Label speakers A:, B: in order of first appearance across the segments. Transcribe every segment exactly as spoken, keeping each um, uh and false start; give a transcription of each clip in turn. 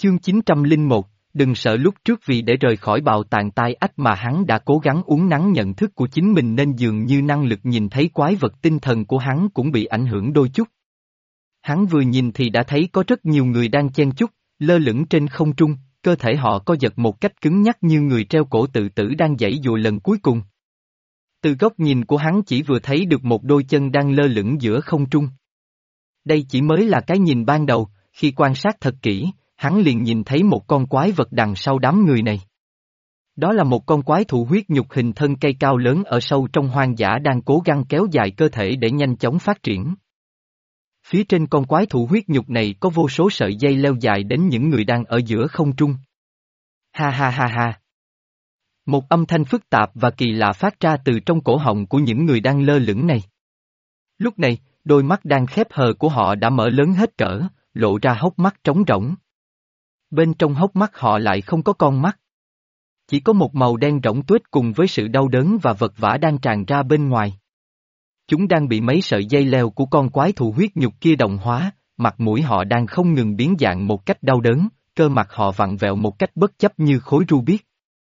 A: Chương chín trăm lẻ một, đừng sợ lúc trước vì để rời khỏi bào tàng tai ách mà hắn đã cố gắng uốn nắn nhận thức của chính mình nên dường như năng lực nhìn thấy quái vật tinh thần của hắn cũng bị ảnh hưởng đôi chút. Hắn vừa nhìn thì đã thấy có rất nhiều người đang chen chúc, lơ lửng trên không trung, cơ thể họ co giật một cách cứng nhắc như người treo cổ tự tử đang giãy giụa lần cuối cùng. Từ góc nhìn của hắn chỉ vừa thấy được một đôi chân đang lơ lửng giữa không trung. Đây chỉ mới là cái nhìn ban đầu, khi quan sát thật kỹ, hắn liền nhìn thấy một con quái vật đằng sau đám người này. Đó là một con quái thụ huyết nhục hình thân cây cao lớn ở sâu trong hoang dã đang cố gắng kéo dài cơ thể để nhanh chóng phát triển. Phía trên con quái thụ huyết nhục này có vô số sợi dây leo dài đến những người đang ở giữa không trung. Ha ha ha ha. Một âm thanh phức tạp và kỳ lạ phát ra từ trong cổ họng của những người đang lơ lửng này. Lúc này, đôi mắt đang khép hờ của họ đã mở lớn hết cỡ, lộ ra hốc mắt trống rỗng. Bên trong hốc mắt họ lại không có con mắt. Chỉ có một màu đen rỗng tuếch cùng với sự đau đớn và vật vã đang tràn ra bên ngoài. Chúng đang bị mấy sợi dây leo của con quái thụ huyết nhục kia đồng hóa, mặt mũi họ đang không ngừng biến dạng một cách đau đớn, cơ mặt họ vặn vẹo một cách bất chấp như khối rubic.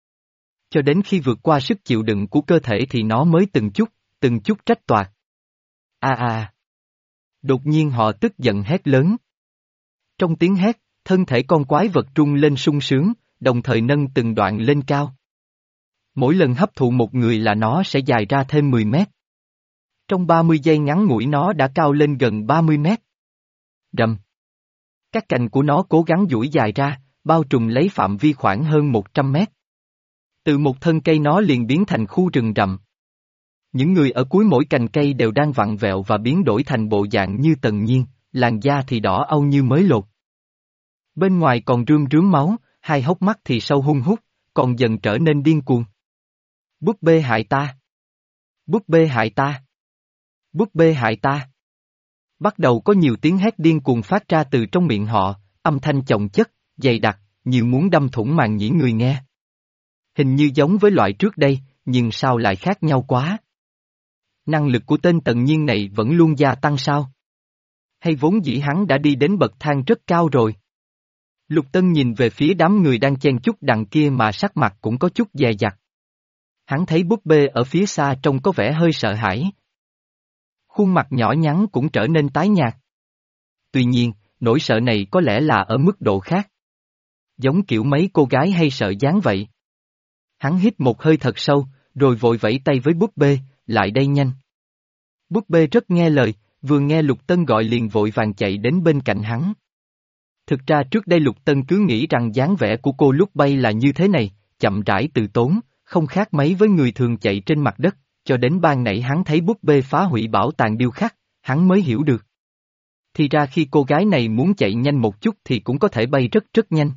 A: Cho đến khi vượt qua sức chịu đựng của cơ thể thì nó mới từng chút, từng chút trách toạc. A a a. Đột nhiên họ tức giận hét lớn. Trong tiếng hét, thân thể con quái vật trung lên sung sướng, đồng thời nâng từng đoạn lên cao. Mỗi lần hấp thụ một người là nó sẽ dài ra thêm mười mét. Trong ba mươi giây ngắn ngủi nó đã cao lên gần ba mươi mét. Rầm. Các cành của nó cố gắng duỗi dài ra, bao trùm lấy phạm vi khoảng hơn một trăm mét. Từ một thân cây nó liền biến thành khu rừng rậm. Những người ở cuối mỗi cành cây đều đang vặn vẹo và biến đổi thành bộ dạng như Tần Nhiên, làn da thì đỏ au như mới lột. Bên ngoài còn rươm rướm máu, hai hốc mắt thì sâu hun hút, còn dần trở nên điên cuồng. Búp bê hại ta! Búp bê hại ta! Búp bê hại ta! Bắt đầu có nhiều tiếng hét điên cuồng phát ra từ trong miệng họ, âm thanh chồng chất, dày đặc, nhiều muốn đâm thủng màng nhĩ người nghe. Hình như giống với loại trước đây, nhưng sao lại khác nhau quá? Năng lực của tên Tần Nhiên này vẫn luôn gia tăng sao? Hay vốn dĩ hắn đã đi đến bậc thang rất cao rồi? Lục Tân nhìn về phía đám người đang chen chúc đằng kia mà sắc mặt cũng có chút dè dặt. Hắn thấy búp bê ở phía xa trông có vẻ hơi sợ hãi. Khuôn mặt nhỏ nhắn cũng trở nên tái nhạt. Tuy nhiên, nỗi sợ này có lẽ là ở mức độ khác. Giống kiểu mấy cô gái hay sợ dáng vậy. Hắn hít một hơi thật sâu, rồi vội vẫy tay với búp bê, lại đây nhanh. Búp bê rất nghe lời, vừa nghe Lục Tân gọi liền vội vàng chạy đến bên cạnh hắn. Thực ra trước đây Lục Tân cứ nghĩ rằng dáng vẻ của cô lúc bay là như thế này, chậm rãi từ tốn, không khác mấy với người thường chạy trên mặt đất, cho đến ban nãy hắn thấy búp bê phá hủy bảo tàng điêu khắc, hắn mới hiểu được. Thì ra khi cô gái này muốn chạy nhanh một chút thì cũng có thể bay rất rất nhanh.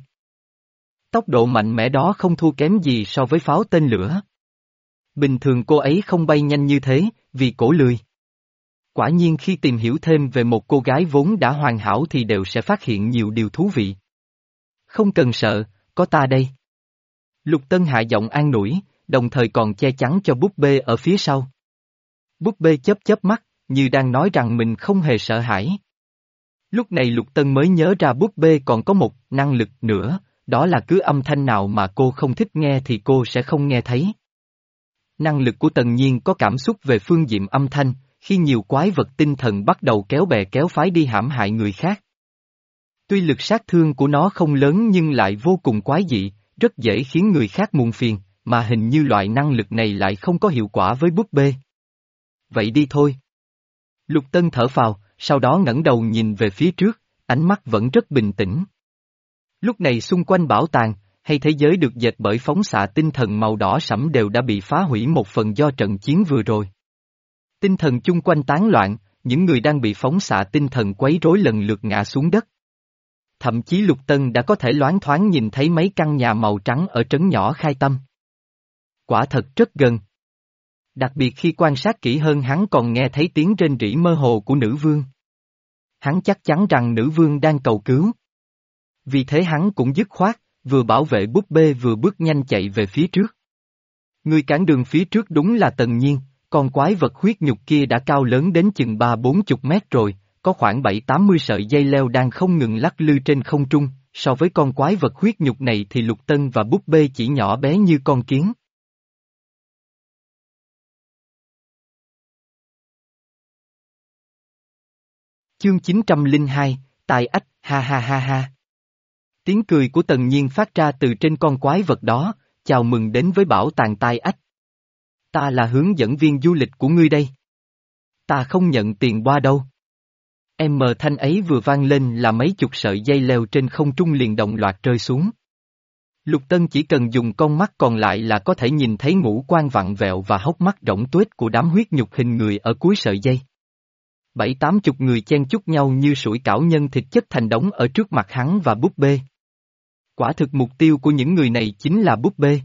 A: Tốc độ mạnh mẽ đó không thua kém gì so với pháo tên lửa. Bình thường cô ấy không bay nhanh như thế, vì cổ lười. Quả nhiên khi tìm hiểu thêm về một cô gái vốn đã hoàn hảo thì đều sẽ phát hiện nhiều điều thú vị. Không cần sợ, có ta đây. Lục Tân hạ giọng an ủi, đồng thời còn che chắn cho búp bê ở phía sau. Búp bê chớp chớp mắt, như đang nói rằng mình không hề sợ hãi. Lúc này Lục Tân mới nhớ ra búp bê còn có một năng lực nữa, đó là cứ âm thanh nào mà cô không thích nghe thì cô sẽ không nghe thấy. Năng lực của Tần Nhiên có cảm xúc về phương diện âm thanh, khi nhiều quái vật tinh thần bắt đầu kéo bè kéo phái đi hãm hại người khác. Tuy lực sát thương của nó không lớn nhưng lại vô cùng quái dị, rất dễ khiến người khác muộn phiền, mà hình như loại năng lực này lại không có hiệu quả với búp bê. Vậy đi thôi. Lục Tân thở phào, sau đó ngẩng đầu nhìn về phía trước, ánh mắt vẫn rất bình tĩnh. Lúc này xung quanh bảo tàng, hay thế giới được dệt bởi phóng xạ tinh thần màu đỏ sẫm đều đã bị phá hủy một phần do trận chiến vừa rồi. Tinh thần chung quanh tán loạn, những người đang bị phóng xạ tinh thần quấy rối lần lượt ngã xuống đất. Thậm chí Lục Tân đã có thể loáng thoáng nhìn thấy mấy căn nhà màu trắng ở trấn nhỏ Khai Tâm. Quả thật rất gần. Đặc biệt khi quan sát kỹ hơn hắn còn nghe thấy tiếng rên rỉ mơ hồ của nữ vương. Hắn chắc chắn rằng nữ vương đang cầu cứu. Vì thế hắn cũng dứt khoát, vừa bảo vệ búp bê vừa bước nhanh chạy về phía trước. Người cản đường phía trước đúng là Tần Nhiên, con quái vật huyết nhục kia đã cao lớn đến chừng ba bốn chục mét rồi, có khoảng bảy tám mươi sợi dây leo đang không ngừng lắc lư trên không trung, so với con quái vật huyết nhục này thì Lục Tân và búp bê chỉ nhỏ bé như con kiến. Chương chín trăm lẻ hai, Tài Ách, ha ha ha ha. Tiếng cười của Tần Nhiên phát ra từ trên con quái vật đó, chào mừng đến với bảo tàng Tai Ách. Ta là hướng dẫn viên du lịch của ngươi đây. Ta không nhận tiền boa đâu. Em mờ thanh ấy vừa vang lên là mấy chục sợi dây leo trên không trung liền đồng loạt rơi xuống. Lục Tân chỉ cần dùng con mắt còn lại là có thể nhìn thấy ngũ quan vặn vẹo và hốc mắt rỗng tuếch của đám huyết nhục hình người ở cuối sợi dây. Bảy tám chục người chen chúc nhau như sủi cảo nhân thịt chất thành đống ở trước mặt hắn và búp bê. Quả thực mục tiêu của những người này chính là búp bê.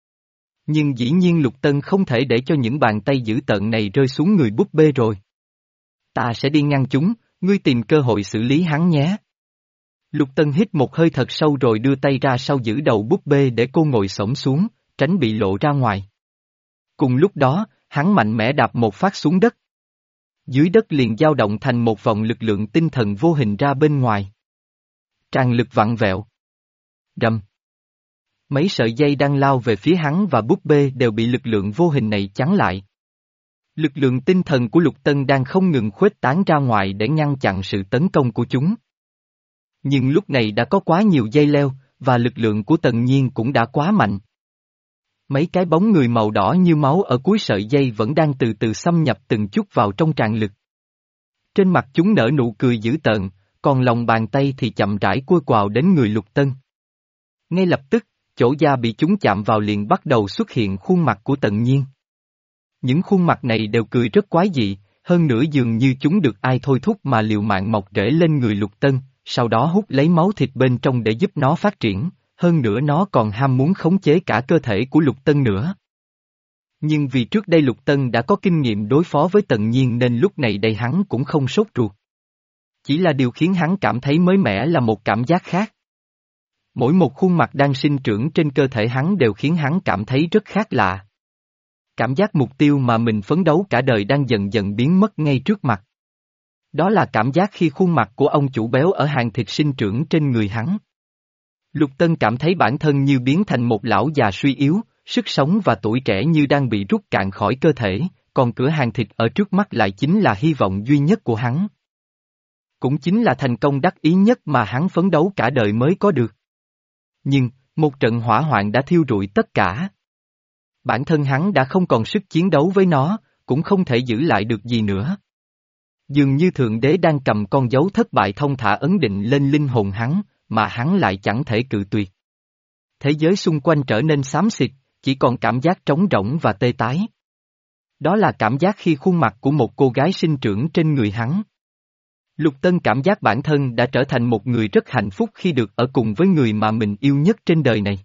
A: Nhưng dĩ nhiên Lục Tân không thể để cho những bàn tay dữ tợn này rơi xuống người búp bê rồi. Ta sẽ đi ngăn chúng, ngươi tìm cơ hội xử lý hắn nhé. Lục Tân hít một hơi thật sâu rồi đưa tay ra sau giữ đầu búp bê để cô ngồi xổm xuống, tránh bị lộ ra ngoài. Cùng lúc đó, hắn mạnh mẽ đạp một phát xuống đất. Dưới đất liền dao động thành một vòng lực lượng tinh thần vô hình ra bên ngoài. Tràn lực vặn vẹo. Rầm. Mấy sợi dây đang lao về phía hắn và búp bê đều bị lực lượng vô hình này chắn lại. Lực lượng tinh thần của Lục Tân đang không ngừng khuếch tán ra ngoài để ngăn chặn sự tấn công của chúng. Nhưng lúc này đã có quá nhiều dây leo, và lực lượng của Tần Nhiên cũng đã quá mạnh. Mấy cái bóng người màu đỏ như máu ở cuối sợi dây vẫn đang từ từ xâm nhập từng chút vào trong tràn lực. Trên mặt chúng nở nụ cười dữ tợn, còn lòng bàn tay thì chậm rãi cua quào đến người Lục Tân. Ngay lập tức, chỗ da bị chúng chạm vào liền bắt đầu xuất hiện khuôn mặt của Tần Nhiên. Những khuôn mặt này đều cười rất quái dị, hơn nữa dường như chúng được ai thôi thúc mà liều mạng mọc rễ lên người Lục Tân, sau đó hút lấy máu thịt bên trong để giúp nó phát triển, hơn nữa nó còn ham muốn khống chế cả cơ thể của Lục Tân nữa. Nhưng vì trước đây Lục Tân đã có kinh nghiệm đối phó với Tần Nhiên nên lúc này đây hắn cũng không sốt ruột. Chỉ là điều khiến hắn cảm thấy mới mẻ là một cảm giác khác. Mỗi một khuôn mặt đang sinh trưởng trên cơ thể hắn đều khiến hắn cảm thấy rất khác lạ. Cảm giác mục tiêu mà mình phấn đấu cả đời đang dần dần biến mất ngay trước mặt. Đó là cảm giác khi khuôn mặt của ông chủ béo ở hàng thịt sinh trưởng trên người hắn. Lục Tân cảm thấy bản thân như biến thành một lão già suy yếu, sức sống và tuổi trẻ như đang bị rút cạn khỏi cơ thể, còn cửa hàng thịt ở trước mắt lại chính là hy vọng duy nhất của hắn. Cũng chính là thành công đắc ý nhất mà hắn phấn đấu cả đời mới có được. Nhưng, một trận hỏa hoạn đã thiêu rụi tất cả. Bản thân hắn đã không còn sức chiến đấu với nó, cũng không thể giữ lại được gì nữa. Dường như Thượng Đế đang cầm con dấu thất bại thông thả ấn định lên linh hồn hắn, mà hắn lại chẳng thể cự tuyệt. Thế giới xung quanh trở nên xám xịt, chỉ còn cảm giác trống rỗng và tê tái. Đó là cảm giác khi khuôn mặt của một cô gái sinh trưởng trên người hắn. Lục Tân cảm giác bản thân đã trở thành một người rất hạnh phúc khi được ở cùng với người mà mình yêu nhất trên đời này.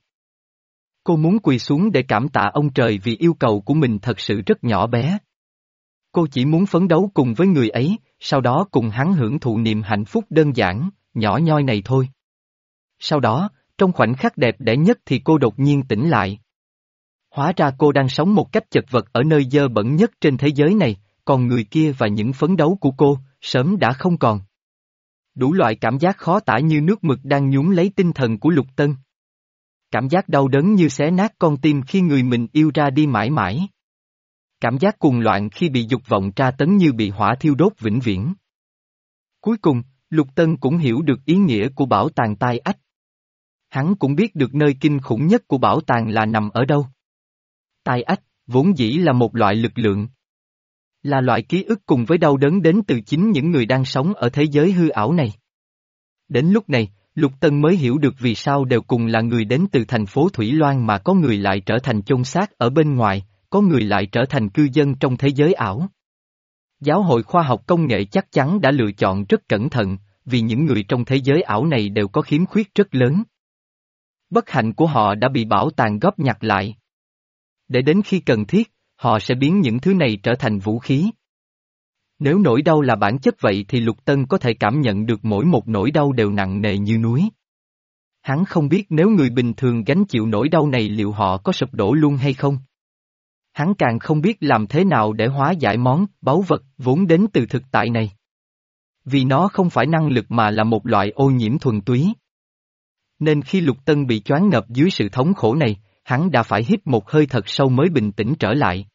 A: Cô muốn quỳ xuống để cảm tạ ông trời vì yêu cầu của mình thật sự rất nhỏ bé. Cô chỉ muốn phấn đấu cùng với người ấy, sau đó cùng hắn hưởng thụ niềm hạnh phúc đơn giản, nhỏ nhoi này thôi. Sau đó, trong khoảnh khắc đẹp đẽ nhất thì cô đột nhiên tỉnh lại. Hóa ra cô đang sống một cách chật vật ở nơi dơ bẩn nhất trên thế giới này, còn người kia và những phấn đấu của cô, sớm đã không còn. Đủ loại cảm giác khó tả như nước mực đang nhúng lấy tinh thần của Lục Tân. Cảm giác đau đớn như xé nát con tim khi người mình yêu ra đi mãi mãi. Cảm giác cuồng loạn khi bị dục vọng tra tấn như bị hỏa thiêu đốt vĩnh viễn. Cuối cùng, Lục Tân cũng hiểu được ý nghĩa của bảo tàng Tai Ách. Hắn cũng biết được nơi kinh khủng nhất của bảo tàng là nằm ở đâu. Tai Ách, vốn dĩ là một loại lực lượng. Là loại ký ức cùng với đau đớn đến từ chính những người đang sống ở thế giới hư ảo này. Đến lúc này, Lục Tân mới hiểu được vì sao đều cùng là người đến từ thành phố Thủy Loan mà có người lại trở thành chôn xác ở bên ngoài, có người lại trở thành cư dân trong thế giới ảo. Giáo hội khoa học công nghệ chắc chắn đã lựa chọn rất cẩn thận, vì những người trong thế giới ảo này đều có khiếm khuyết rất lớn. Bất hạnh của họ đã bị bảo tàng góp nhặt lại. Để đến khi cần thiết, họ sẽ biến những thứ này trở thành vũ khí. Nếu nỗi đau là bản chất vậy thì Lục Tân có thể cảm nhận được mỗi một nỗi đau đều nặng nề như núi. Hắn không biết nếu người bình thường gánh chịu nỗi đau này liệu họ có sụp đổ luôn hay không. Hắn càng không biết làm thế nào để hóa giải món báu vật vốn đến từ thực tại này. Vì nó không phải năng lực mà là một loại ô nhiễm thuần túy. Nên khi Lục Tân bị choáng ngợp dưới sự thống khổ này, hắn đã phải hít một hơi thật sâu mới bình tĩnh trở lại.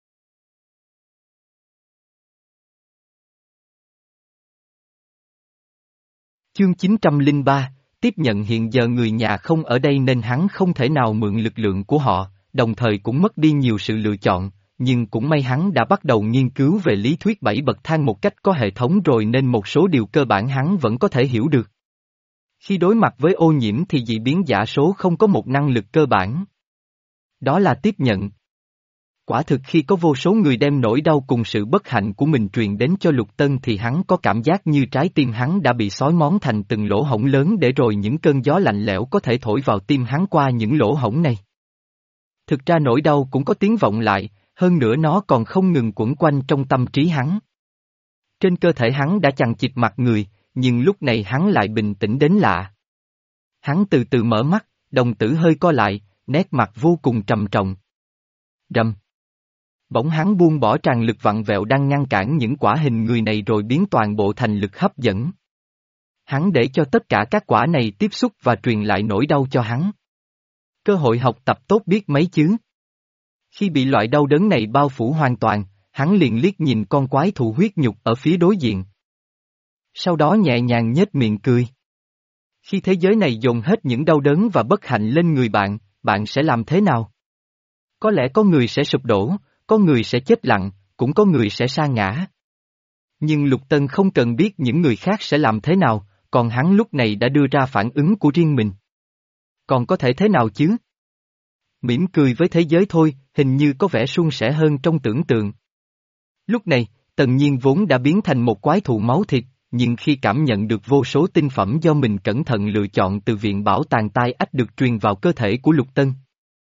A: Chương chín trăm lẻ ba, tiếp nhận hiện giờ người nhà không ở đây nên hắn không thể nào mượn lực lượng của họ, đồng thời cũng mất đi nhiều sự lựa chọn, nhưng cũng may hắn đã bắt đầu nghiên cứu về lý thuyết bảy bậc thang một cách có hệ thống rồi nên một số điều cơ bản hắn vẫn có thể hiểu được. Khi đối mặt với ô nhiễm thì dị biến giả số không có một năng lực cơ bản. Đó là tiếp nhận. Quả thực khi có vô số người đem nỗi đau cùng sự bất hạnh của mình truyền đến cho Lục Tân thì hắn có cảm giác như trái tim hắn đã bị xói mòn thành từng lỗ hổng lớn để rồi những cơn gió lạnh lẽo có thể thổi vào tim hắn qua những lỗ hổng này. Thực ra nỗi đau cũng có tiếng vọng lại, hơn nữa nó còn không ngừng quẩn quanh trong tâm trí hắn. Trên cơ thể hắn đã chằng chịt mặt người, nhưng lúc này hắn lại bình tĩnh đến lạ. Hắn từ từ mở mắt, đồng tử hơi co lại, nét mặt vô cùng trầm trọng. Rầm. Bỗng hắn buông bỏ tràn lực vặn vẹo đang ngăn cản những quả hình người này rồi biến toàn bộ thành lực hấp dẫn. Hắn để cho tất cả các quả này tiếp xúc và truyền lại nỗi đau cho hắn. Cơ hội học tập tốt biết mấy chứ. Khi bị loại đau đớn này bao phủ hoàn toàn, hắn liền liếc nhìn con quái thú huyết nhục ở phía đối diện. Sau đó nhẹ nhàng nhếch miệng cười. Khi thế giới này dồn hết những đau đớn và bất hạnh lên người bạn, bạn sẽ làm thế nào? Có lẽ có người sẽ sụp đổ, có người sẽ chết lặng, cũng có người sẽ sa ngã. Nhưng Lục Tân không cần biết những người khác sẽ làm thế nào, còn hắn lúc này đã đưa ra phản ứng của riêng mình. Còn có thể thế nào chứ? Mỉm cười với thế giới thôi, hình như có vẻ suôn sẻ hơn trong tưởng tượng. Lúc này, Tần Nhiên vốn đã biến thành một quái thú máu thịt, nhưng khi cảm nhận được vô số tinh phẩm do mình cẩn thận lựa chọn từ viện bảo tàng tai ách được truyền vào cơ thể của Lục Tân,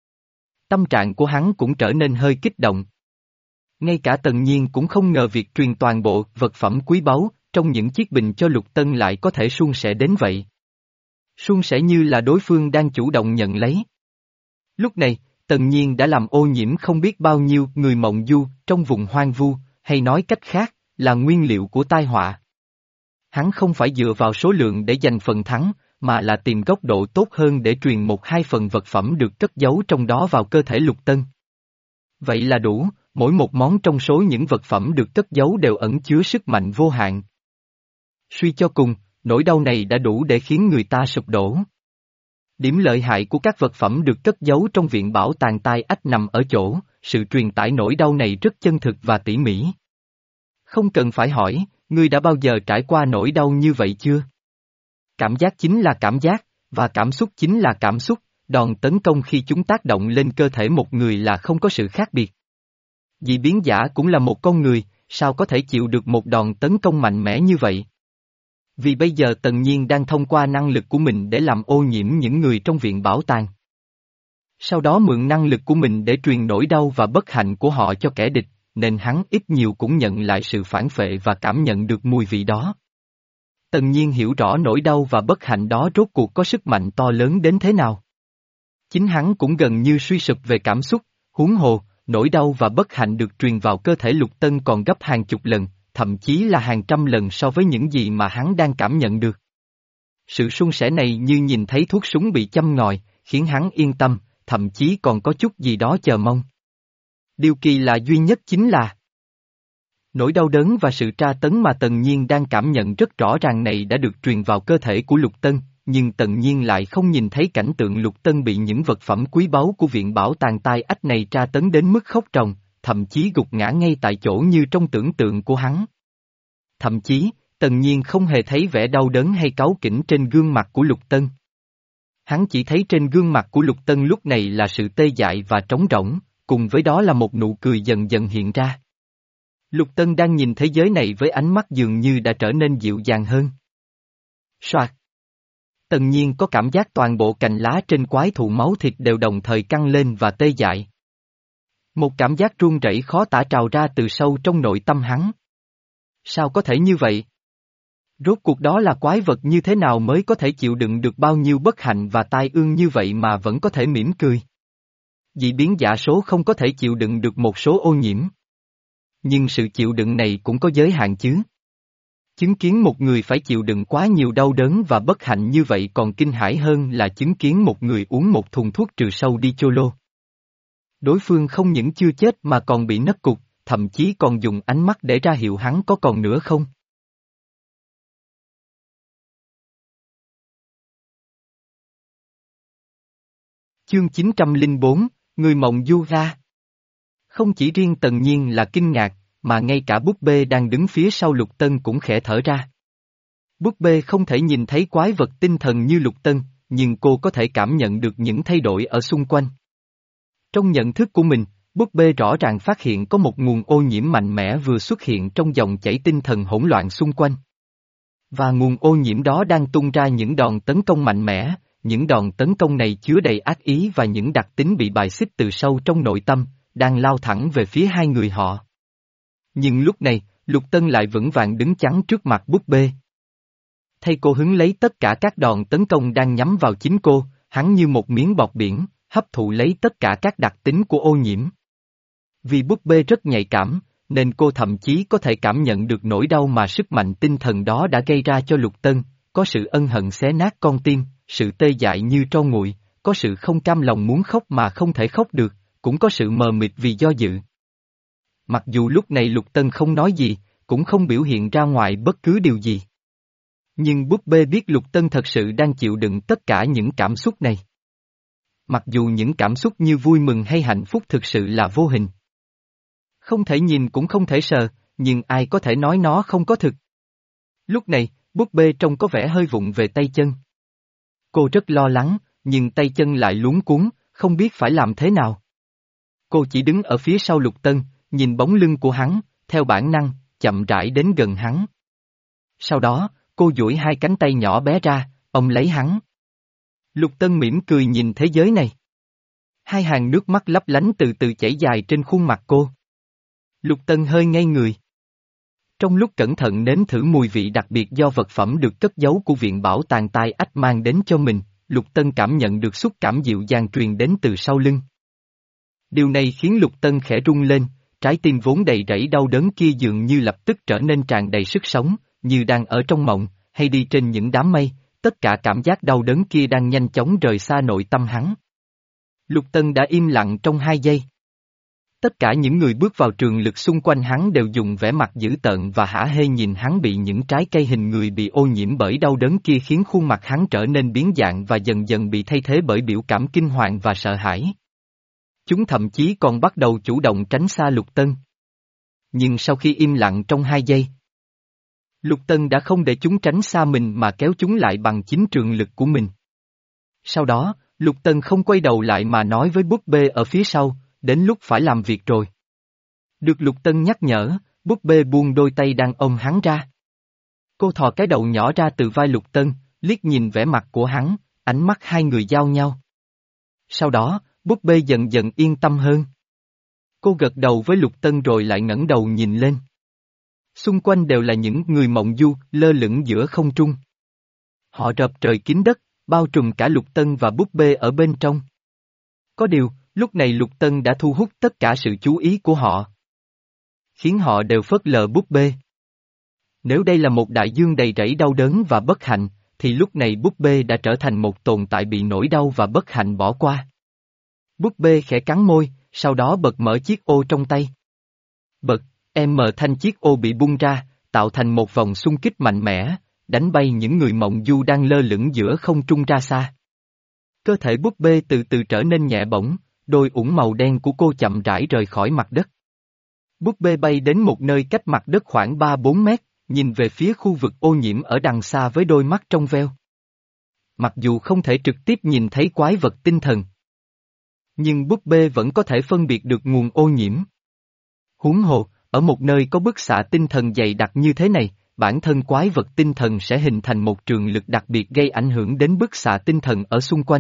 A: tâm trạng của hắn cũng trở nên hơi kích động. Ngay cả Tần Nhiên cũng không ngờ việc truyền toàn bộ vật phẩm quý báu trong những chiếc bình cho Lục Tân lại có thể suôn sẻ đến vậy. Suôn sẻ như là đối phương đang chủ động nhận lấy. Lúc này, Tần Nhiên đã làm ô nhiễm không biết bao nhiêu người mộng du trong vùng hoang vu, hay nói cách khác, là nguyên liệu của tai họa. Hắn không phải dựa vào số lượng để giành phần thắng, mà là tìm góc độ tốt hơn để truyền một hai phần vật phẩm được cất giấu trong đó vào cơ thể Lục Tân. Vậy là đủ, mỗi một món trong số những vật phẩm được cất giấu đều ẩn chứa sức mạnh vô hạn. Suy cho cùng, nỗi đau này đã đủ để khiến người ta sụp đổ. Điểm lợi hại của các vật phẩm được cất giấu trong viện bảo tàng tai ách nằm ở chỗ, sự truyền tải nỗi đau này rất chân thực và tỉ mỉ. Không cần phải hỏi, ngươi đã bao giờ trải qua nỗi đau như vậy chưa? Cảm giác chính là cảm giác, và cảm xúc chính là cảm xúc, đòn tấn công khi chúng tác động lên cơ thể một người là không có sự khác biệt. Dị biến giả cũng là một con người, sao có thể chịu được một đòn tấn công mạnh mẽ như vậy? Vì bây giờ Tần Nhiên đang thông qua năng lực của mình để làm ô nhiễm những người trong viện bảo tàng. Sau đó mượn năng lực của mình để truyền nỗi đau và bất hạnh của họ cho kẻ địch, nên hắn ít nhiều cũng nhận lại sự phản phệ và cảm nhận được mùi vị đó. Tần Nhiên hiểu rõ nỗi đau và bất hạnh đó rốt cuộc có sức mạnh to lớn đến thế nào. Chính hắn cũng gần như suy sụp về cảm xúc, huống hồ, nỗi đau và bất hạnh được truyền vào cơ thể Lục Tân còn gấp hàng chục lần, thậm chí là hàng trăm lần so với những gì mà hắn đang cảm nhận được. Sự suôn sẻ này như nhìn thấy thuốc súng bị châm ngòi, khiến hắn yên tâm, thậm chí còn có chút gì đó chờ mong. Điều kỳ lạ duy nhất chính là nỗi đau đớn và sự tra tấn mà Tần Nhiên đang cảm nhận rất rõ ràng này đã được truyền vào cơ thể của Lục Tân, nhưng Tần Nhiên lại không nhìn thấy cảnh tượng Lục Tân bị những vật phẩm quý báu của viện bảo tàng tai ách này tra tấn đến mức khóc ròng, thậm chí gục ngã ngay tại chỗ như trong tưởng tượng của hắn. Thậm chí, Tần Nhiên không hề thấy vẻ đau đớn hay cáu kỉnh trên gương mặt của Lục Tân. Hắn chỉ thấy trên gương mặt của Lục Tân lúc này là sự tê dại và trống rỗng, cùng với đó là một nụ cười dần dần hiện ra. Lục Tân đang nhìn thế giới này với ánh mắt dường như đã trở nên dịu dàng hơn. Soạt. Tần Nhiên có cảm giác toàn bộ cành lá trên quái thụ máu thịt đều đồng thời căng lên và tê dại. Một cảm giác run rẩy khó tả trào ra từ sâu trong nội tâm hắn. Sao có thể như vậy? Rốt cuộc đó là quái vật như thế nào mới có thể chịu đựng được bao nhiêu bất hạnh và tai ương như vậy mà vẫn có thể mỉm cười? Dị biến giả số không có thể chịu đựng được một số ô nhiễm. Nhưng sự chịu đựng này cũng có giới hạn chứ. Chứng kiến một người phải chịu đựng quá nhiều đau đớn và bất hạnh như vậy còn kinh hãi hơn là chứng kiến một người uống một thùng thuốc trừ sâu đi cholo. Đối phương không những chưa chết mà còn bị nứt cục, thậm chí còn dùng ánh mắt để ra hiệu hắn có còn nữa không. Chương chín trăm lẻ bốn, Người mộng du ra. Không chỉ riêng Tần Nhiên là kinh ngạc, mà ngay cả búp bê đang đứng phía sau Lục Tân cũng khẽ thở ra. Búp bê không thể nhìn thấy quái vật tinh thần như Lục Tân, nhưng cô có thể cảm nhận được những thay đổi ở xung quanh. Trong nhận thức của mình, búp bê rõ ràng phát hiện có một nguồn ô nhiễm mạnh mẽ vừa xuất hiện trong dòng chảy tinh thần hỗn loạn xung quanh. Và nguồn ô nhiễm đó đang tung ra những đòn tấn công mạnh mẽ, những đòn tấn công này chứa đầy ác ý và những đặc tính bị bài xích từ sâu trong nội tâm, đang lao thẳng về phía hai người họ. Nhưng lúc này, Lục Tân lại vững vàng đứng chắn trước mặt búp bê. Thay cô hứng lấy tất cả các đòn tấn công đang nhắm vào chính cô, hắn như một miếng bọt biển, hấp thụ lấy tất cả các đặc tính của ô nhiễm. Vì búp bê rất nhạy cảm, nên cô thậm chí có thể cảm nhận được nỗi đau mà sức mạnh tinh thần đó đã gây ra cho Lục Tân, có sự ân hận xé nát con tim, sự tê dại như tro nguội, có sự không cam lòng muốn khóc mà không thể khóc được, cũng có sự mờ mịt vì do dự. Mặc dù lúc này Lục Tân không nói gì, cũng không biểu hiện ra ngoài bất cứ điều gì. Nhưng búp bê biết Lục Tân thật sự đang chịu đựng tất cả những cảm xúc này. Mặc dù những cảm xúc như vui mừng hay hạnh phúc thực sự là vô hình. Không thể nhìn cũng không thể sờ, nhưng ai có thể nói nó không có thực. Lúc này, búp bê trông có vẻ hơi vụng về tay chân. Cô rất lo lắng, nhưng tay chân lại luống cuống, không biết phải làm thế nào. Cô chỉ đứng ở phía sau Lục Tân, nhìn bóng lưng của hắn, theo bản năng, chậm rãi đến gần hắn. Sau đó, cô duỗi hai cánh tay nhỏ bé ra, ôm lấy hắn. Lục Tân mỉm cười nhìn thế giới này. Hai hàng nước mắt lấp lánh từ từ chảy dài trên khuôn mặt cô. Lục Tân hơi ngây người. Trong lúc cẩn thận nếm thử mùi vị đặc biệt do vật phẩm được cất giấu của viện bảo tàng tai ách mang đến cho mình, Lục Tân cảm nhận được xúc cảm dịu dàng truyền đến từ sau lưng. Điều này khiến Lục Tân khẽ rung lên, trái tim vốn đầy rẫy đau đớn kia dường như lập tức trở nên tràn đầy sức sống, như đang ở trong mộng, hay đi trên những đám mây, tất cả cảm giác đau đớn kia đang nhanh chóng rời xa nội tâm hắn. Lục Tân đã im lặng trong hai giây. Tất cả những người bước vào trường lực xung quanh hắn đều dùng vẻ mặt dữ tợn và hả hê nhìn hắn bị những trái cây hình người bị ô nhiễm bởi đau đớn kia khiến khuôn mặt hắn trở nên biến dạng và dần dần bị thay thế bởi biểu cảm kinh hoàng và sợ hãi. Chúng thậm chí còn bắt đầu chủ động tránh xa Lục Tân. Nhưng sau khi im lặng trong hai giây, Lục Tân đã không để chúng tránh xa mình mà kéo chúng lại bằng chính trường lực của mình. Sau đó, Lục Tân không quay đầu lại mà nói với búp bê ở phía sau, đến lúc phải làm việc rồi. Được Lục Tân nhắc nhở, búp bê buông đôi tay đang ôm hắn ra. Cô thò cái đầu nhỏ ra từ vai Lục Tân, liếc nhìn vẻ mặt của hắn, ánh mắt hai người giao nhau. Sau đó, búp bê dần dần yên tâm hơn. Cô gật đầu với Lục Tân rồi lại ngẩng đầu nhìn lên. Xung quanh đều là những người mộng du, lơ lửng giữa không trung. Họ rợp trời kín đất, bao trùm cả Lục Tân và búp bê ở bên trong. Có điều, lúc này Lục Tân đã thu hút tất cả sự chú ý của họ. Khiến họ đều phớt lờ búp bê. Nếu đây là một đại dương đầy rẫy đau đớn và bất hạnh, thì lúc này búp bê đã trở thành một tồn tại bị nỗi đau và bất hạnh bỏ qua. Búp bê khẽ cắn môi, sau đó bật mở chiếc ô trong tay. Bật, em mở thanh chiếc ô bị bung ra, tạo thành một vòng xung kích mạnh mẽ, đánh bay những người mộng du đang lơ lửng giữa không trung ra xa. Cơ thể búp bê từ từ trở nên nhẹ bổng, đôi ủng màu đen của cô chậm rãi rời khỏi mặt đất. Búp bê bay đến một nơi cách mặt đất khoảng ba bốn mét, nhìn về phía khu vực ô nhiễm ở đằng xa với đôi mắt trong veo. Mặc dù không thể trực tiếp nhìn thấy quái vật tinh thần, nhưng búp bê vẫn có thể phân biệt được nguồn ô nhiễm. Huống hồ, ở một nơi có bức xạ tinh thần dày đặc như thế này, bản thân quái vật tinh thần sẽ hình thành một trường lực đặc biệt gây ảnh hưởng đến bức xạ tinh thần ở xung quanh.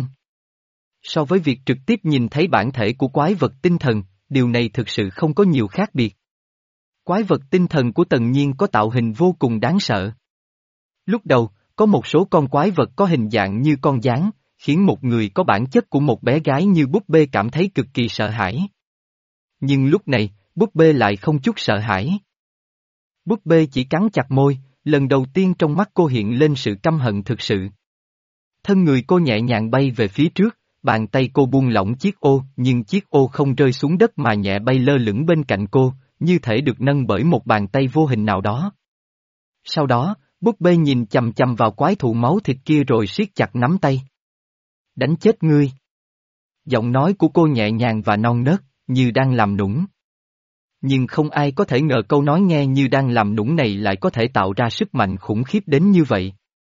A: So với việc trực tiếp nhìn thấy bản thể của quái vật tinh thần, điều này thực sự không có nhiều khác biệt. Quái vật tinh thần của Tần Nhiên có tạo hình vô cùng đáng sợ. Lúc đầu, có một số con quái vật có hình dạng như con gián, khiến một người có bản chất của một bé gái như búp bê cảm thấy cực kỳ sợ hãi. Nhưng lúc này, búp bê lại không chút sợ hãi. Búp bê chỉ cắn chặt môi, Lần đầu tiên trong mắt cô hiện lên sự căm hận thực sự. Thân người cô nhẹ nhàng bay về phía trước, bàn tay cô buông lỏng chiếc ô, nhưng chiếc ô không rơi xuống đất mà nhẹ bay lơ lửng bên cạnh cô, như thể được nâng bởi một bàn tay vô hình nào đó. Sau đó, búp bê nhìn chằm chằm vào quái thụ máu thịt kia rồi siết chặt nắm tay. Đánh chết ngươi. Giọng nói của cô nhẹ nhàng và non nớt, như đang làm nũng. Nhưng không ai có thể ngờ câu nói nghe như đang làm nũng này lại có thể tạo ra sức mạnh khủng khiếp đến như vậy.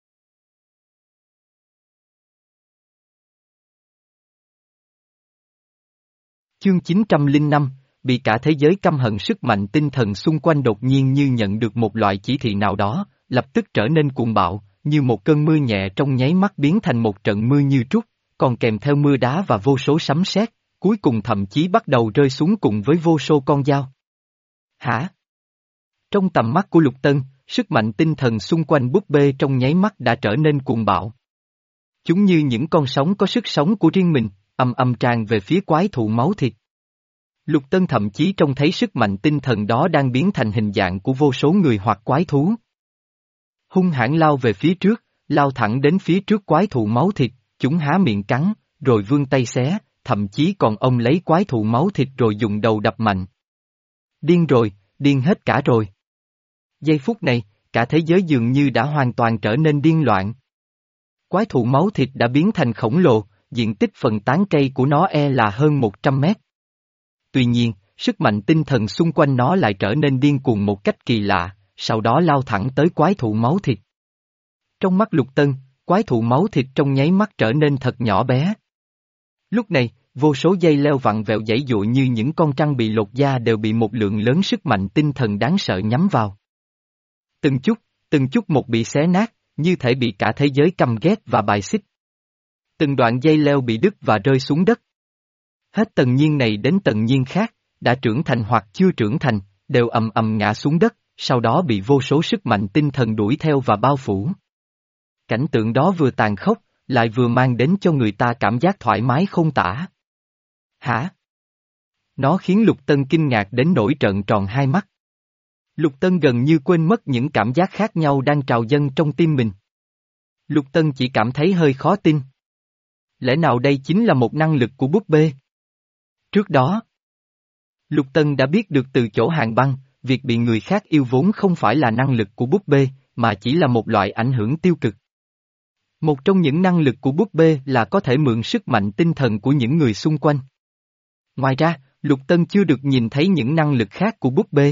A: Chương chín trăm lẻ năm, bị cả thế giới căm hận. Sức mạnh tinh thần xung quanh đột nhiên như nhận được một loại chỉ thị nào đó, lập tức trở nên cuồng bạo, như một cơn mưa nhẹ trong nháy mắt biến thành một trận mưa như trút, còn kèm theo mưa đá và vô số sấm sét, cuối cùng thậm chí bắt đầu rơi xuống cùng với vô số con dao. Hả? Trong tầm mắt của Lục Tân, sức mạnh tinh thần xung quanh búp bê trong nháy mắt đã trở nên cuồng bạo. Chúng như những con sóng có sức sống của riêng mình, ầm ầm tràn về phía quái thụ máu thịt. Lục Tân thậm chí trông thấy sức mạnh tinh thần đó đang biến thành hình dạng của vô số người hoặc quái thú. Hung hãn lao về phía trước, lao thẳng đến phía trước quái thụ máu thịt, chúng há miệng cắn, rồi vươn tay xé, thậm chí còn ôm lấy quái thụ máu thịt rồi dùng đầu đập mạnh. Điên rồi, điên hết cả rồi. Giây phút này, cả thế giới dường như đã hoàn toàn trở nên điên loạn. Quái thụ máu thịt đã biến thành khổng lồ, diện tích phần tán cây của nó e là hơn một trăm mét. Tuy nhiên, sức mạnh tinh thần xung quanh nó lại trở nên điên cuồng một cách kỳ lạ, sau đó lao thẳng tới quái thụ máu thịt. Trong mắt Lục Tân, quái thụ máu thịt trong nháy mắt trở nên thật nhỏ bé. Lúc này, vô số dây leo vặn vẹo giãy giụa như những con trăng bị lột da đều bị một lượng lớn sức mạnh tinh thần đáng sợ nhắm vào. Từng chút, từng chút một bị xé nát, như thể bị cả thế giới căm ghét và bài xích. Từng đoạn dây leo bị đứt và rơi xuống đất. Hết tầng nhiên này đến tầng nhiên khác, đã trưởng thành hoặc chưa trưởng thành, đều ầm ầm ngã xuống đất, sau đó bị vô số sức mạnh tinh thần đuổi theo và bao phủ. Cảnh tượng đó vừa tàn khốc, lại vừa mang đến cho người ta cảm giác thoải mái không tả. Hả? Nó khiến Lục Tân kinh ngạc đến nỗi trợn tròn hai mắt. Lục Tân gần như quên mất những cảm giác khác nhau đang trào dâng trong tim mình. Lục Tân chỉ cảm thấy hơi khó tin. Lẽ nào đây chính là một năng lực của búp bê? Trước đó, Lục Tân đã biết được từ chỗ Hàn Băng, việc bị người khác yêu vốn không phải là năng lực của búp bê, mà chỉ là một loại ảnh hưởng tiêu cực. Một trong những năng lực của búp bê là có thể mượn sức mạnh tinh thần của những người xung quanh. Ngoài ra, Lục Tân chưa được nhìn thấy những năng lực khác của búp bê.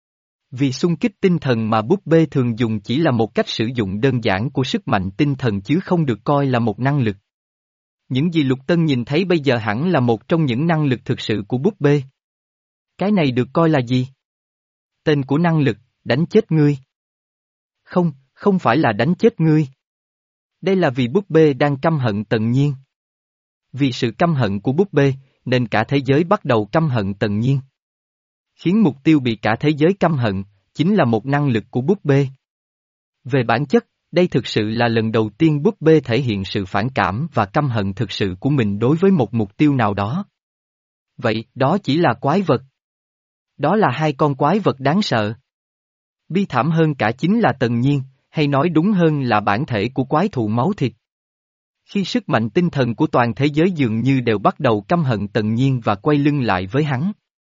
A: Vì xung kích tinh thần mà búp bê thường dùng chỉ là một cách sử dụng đơn giản của sức mạnh tinh thần chứ không được coi là một năng lực. Những gì Lục Tân nhìn thấy bây giờ hẳn là một trong những năng lực thực sự của búp bê. Cái này được coi là gì? Tên của năng lực, đánh chết ngươi. Không, không phải là đánh chết ngươi. Đây là vì búp bê đang căm hận Tần Nhiên. Vì sự căm hận của búp bê, nên cả thế giới bắt đầu căm hận Tần Nhiên. Khiến mục tiêu bị cả thế giới căm hận, chính là một năng lực của búp bê. Về bản chất, đây thực sự là lần đầu tiên búp bê thể hiện sự phản cảm và căm hận thực sự của mình đối với một mục tiêu nào đó. Vậy, đó chỉ là quái vật. Đó là hai con quái vật đáng sợ. Bi thảm hơn cả chính là Tần Nhiên, hay nói đúng hơn là bản thể của quái thụ máu thịt. Khi sức mạnh tinh thần của toàn thế giới dường như đều bắt đầu căm hận Tần Nhiên và quay lưng lại với hắn.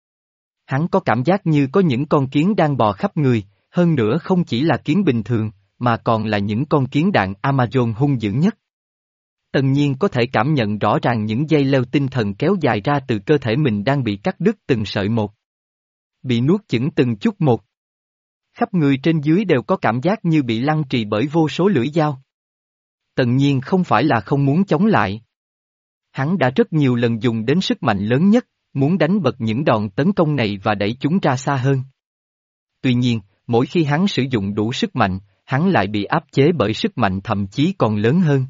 A: Hắn có cảm giác như có những con kiến đang bò khắp người, hơn nữa không chỉ là kiến bình thường, mà còn là những con kiến đạn Amazon hung dữ nhất. Tần Nhiên có thể cảm nhận rõ ràng những dây leo tinh thần kéo dài ra từ cơ thể mình đang bị cắt đứt từng sợi một. Bị nuốt chửng từng chút một. Khắp người trên dưới đều có cảm giác như bị lăng trì bởi vô số lưỡi dao. Tần Nhiên không phải là không muốn chống lại. Hắn đã rất nhiều lần dùng đến sức mạnh lớn nhất, muốn đánh bật những đòn tấn công này và đẩy chúng ra xa hơn. Tuy nhiên, mỗi khi hắn sử dụng đủ sức mạnh, hắn lại bị áp chế bởi sức mạnh thậm chí còn lớn hơn.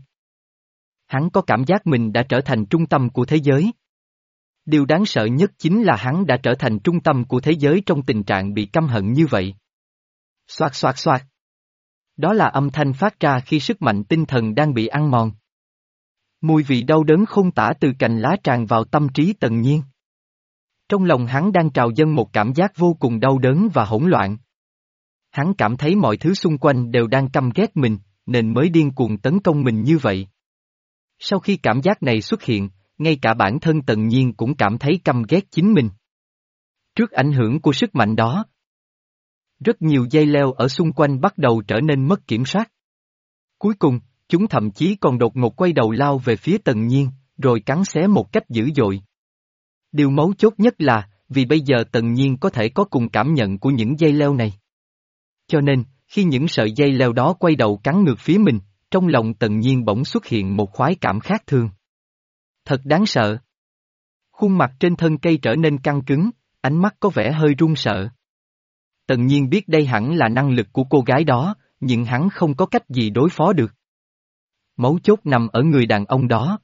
A: Hắn có cảm giác mình đã trở thành trung tâm của thế giới. Điều đáng sợ nhất chính là hắn đã trở thành trung tâm của thế giới trong tình trạng bị căm hận như vậy. Xoạt xoạt xoạt. Đó là âm thanh phát ra khi sức mạnh tinh thần đang bị ăn mòn. Mùi vị đau đớn không tả từ cành lá tràn vào tâm trí Tần Nhiên. Trong lòng hắn đang trào dâng một cảm giác vô cùng đau đớn và hỗn loạn. Hắn cảm thấy mọi thứ xung quanh đều đang căm ghét mình, nên mới điên cuồng tấn công mình như vậy. Sau khi cảm giác này xuất hiện, ngay cả bản thân Tần Nhiên cũng cảm thấy căm ghét chính mình. Trước ảnh hưởng của sức mạnh đó, rất nhiều dây leo ở xung quanh bắt đầu trở nên mất kiểm soát. Cuối cùng, chúng thậm chí còn đột ngột quay đầu lao về phía Tần Nhiên, rồi cắn xé một cách dữ dội. Điều mấu chốt nhất là, vì bây giờ Tần Nhiên có thể có cùng cảm nhận của những dây leo này. Cho nên, khi những sợi dây leo đó quay đầu cắn ngược phía mình, trong lòng Tần Nhiên bỗng xuất hiện một khoái cảm khác thường. Thật đáng sợ. Khuôn mặt trên thân cây trở nên căng cứng, ánh mắt có vẻ hơi run sợ. Tần Nhiên biết đây hẳn là năng lực của cô gái đó, nhưng hắn không có cách gì đối phó được. Mấu chốt nằm ở người đàn ông đó.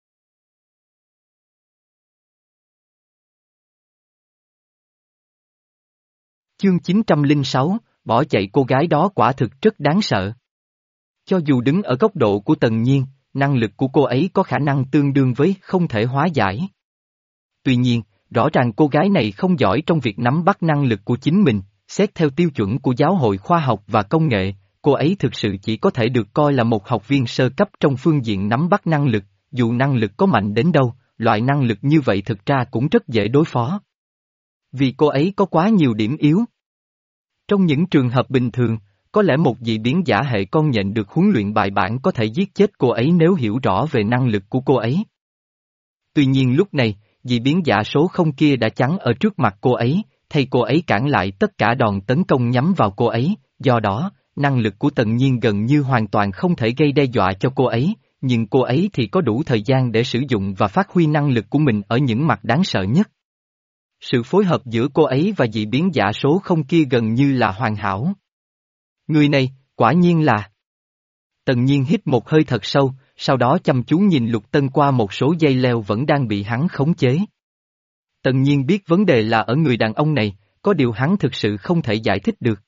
A: Chương chín trăm lẻ sáu, bỏ chạy cô gái đó quả thực rất đáng sợ. Cho dù đứng ở góc độ của Tần Nhiên, năng lực của cô ấy có khả năng tương đương với không thể hóa giải. Tuy nhiên, rõ ràng cô gái này không giỏi trong việc nắm bắt năng lực của chính mình, xét theo tiêu chuẩn của Giáo hội Khoa học và Công nghệ, cô ấy thực sự chỉ có thể được coi là một học viên sơ cấp trong phương diện nắm bắt năng lực, dù năng lực có mạnh đến đâu, loại năng lực như vậy thực ra cũng rất dễ đối phó. Vì cô ấy có quá nhiều điểm yếu. Trong những trường hợp bình thường, có lẽ một dị biến giả hệ con nhện được huấn luyện bài bản có thể giết chết cô ấy nếu hiểu rõ về năng lực của cô ấy. Tuy nhiên lúc này, dị biến giả số không kia đã chắn ở trước mặt cô ấy, thay cô ấy cản lại tất cả đòn tấn công nhắm vào cô ấy, do đó, năng lực của Tần Nhiên gần như hoàn toàn không thể gây đe dọa cho cô ấy, nhưng cô ấy thì có đủ thời gian để sử dụng và phát huy năng lực của mình ở những mặt đáng sợ nhất. Sự phối hợp giữa cô ấy và dị biến giả số không kia gần như là hoàn hảo. Người này, quả nhiên là... Tần Nhiên hít một hơi thật sâu, sau đó chăm chú nhìn Lục Tân qua một số dây leo vẫn đang bị hắn khống chế. Tần Nhiên biết vấn đề là ở người đàn ông này, có điều hắn thực sự không thể giải thích được.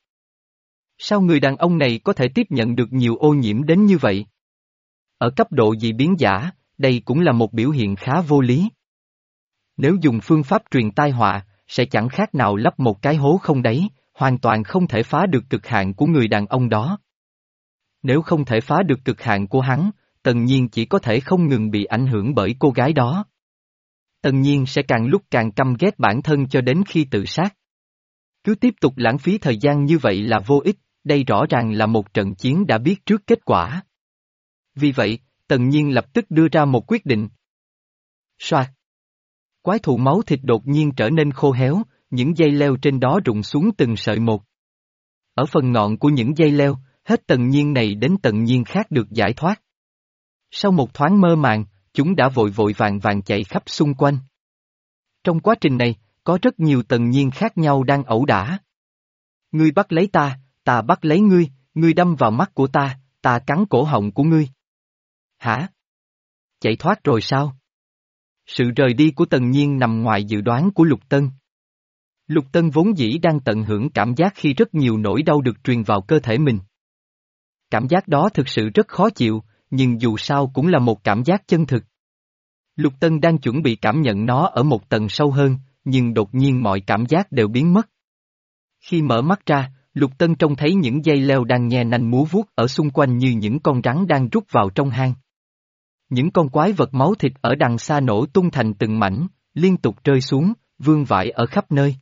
A: Sao người đàn ông này có thể tiếp nhận được nhiều ô nhiễm đến như vậy? Ở cấp độ dị biến giả, đây cũng là một biểu hiện khá vô lý. Nếu dùng phương pháp truyền tai họa, sẽ chẳng khác nào lấp một cái hố không đáy, hoàn toàn không thể phá được cực hạn của người đàn ông đó. Nếu không thể phá được cực hạn của hắn, Tần Nhiên chỉ có thể không ngừng bị ảnh hưởng bởi cô gái đó. Tần Nhiên sẽ càng lúc càng căm ghét bản thân cho đến khi tự sát. Cứ tiếp tục lãng phí thời gian như vậy là vô ích, đây rõ ràng là một trận chiến đã biết trước kết quả. Vì vậy, Tần Nhiên lập tức đưa ra một quyết định. Soạt! Quái thụ máu thịt đột nhiên trở nên khô héo, những dây leo trên đó rụng xuống từng sợi một. Ở phần ngọn của những dây leo, hết Tần Nhiên này đến Tần Nhiên khác được giải thoát. Sau một thoáng mơ màng, chúng đã vội vội vàng vàng chạy khắp xung quanh. Trong quá trình này, có rất nhiều Tần Nhiên khác nhau đang ẩu đả. Ngươi bắt lấy ta, ta bắt lấy ngươi, ngươi đâm vào mắt của ta, ta cắn cổ họng của ngươi. Hả? Chạy thoát rồi sao? Sự rời đi của Tần Nhiên nằm ngoài dự đoán của Lục Tân. Lục Tân vốn dĩ đang tận hưởng cảm giác khi rất nhiều nỗi đau được truyền vào cơ thể mình. Cảm giác đó thực sự rất khó chịu, nhưng dù sao cũng là một cảm giác chân thực. Lục Tân đang chuẩn bị cảm nhận nó ở một tầng sâu hơn, nhưng đột nhiên mọi cảm giác đều biến mất. Khi mở mắt ra, Lục Tân trông thấy những dây leo đang nhe nanh múa vuốt ở xung quanh như những con rắn đang rút vào trong hang. Những con quái vật máu thịt ở đằng xa nổ tung thành từng mảnh, liên tục rơi xuống, vương vãi ở khắp nơi.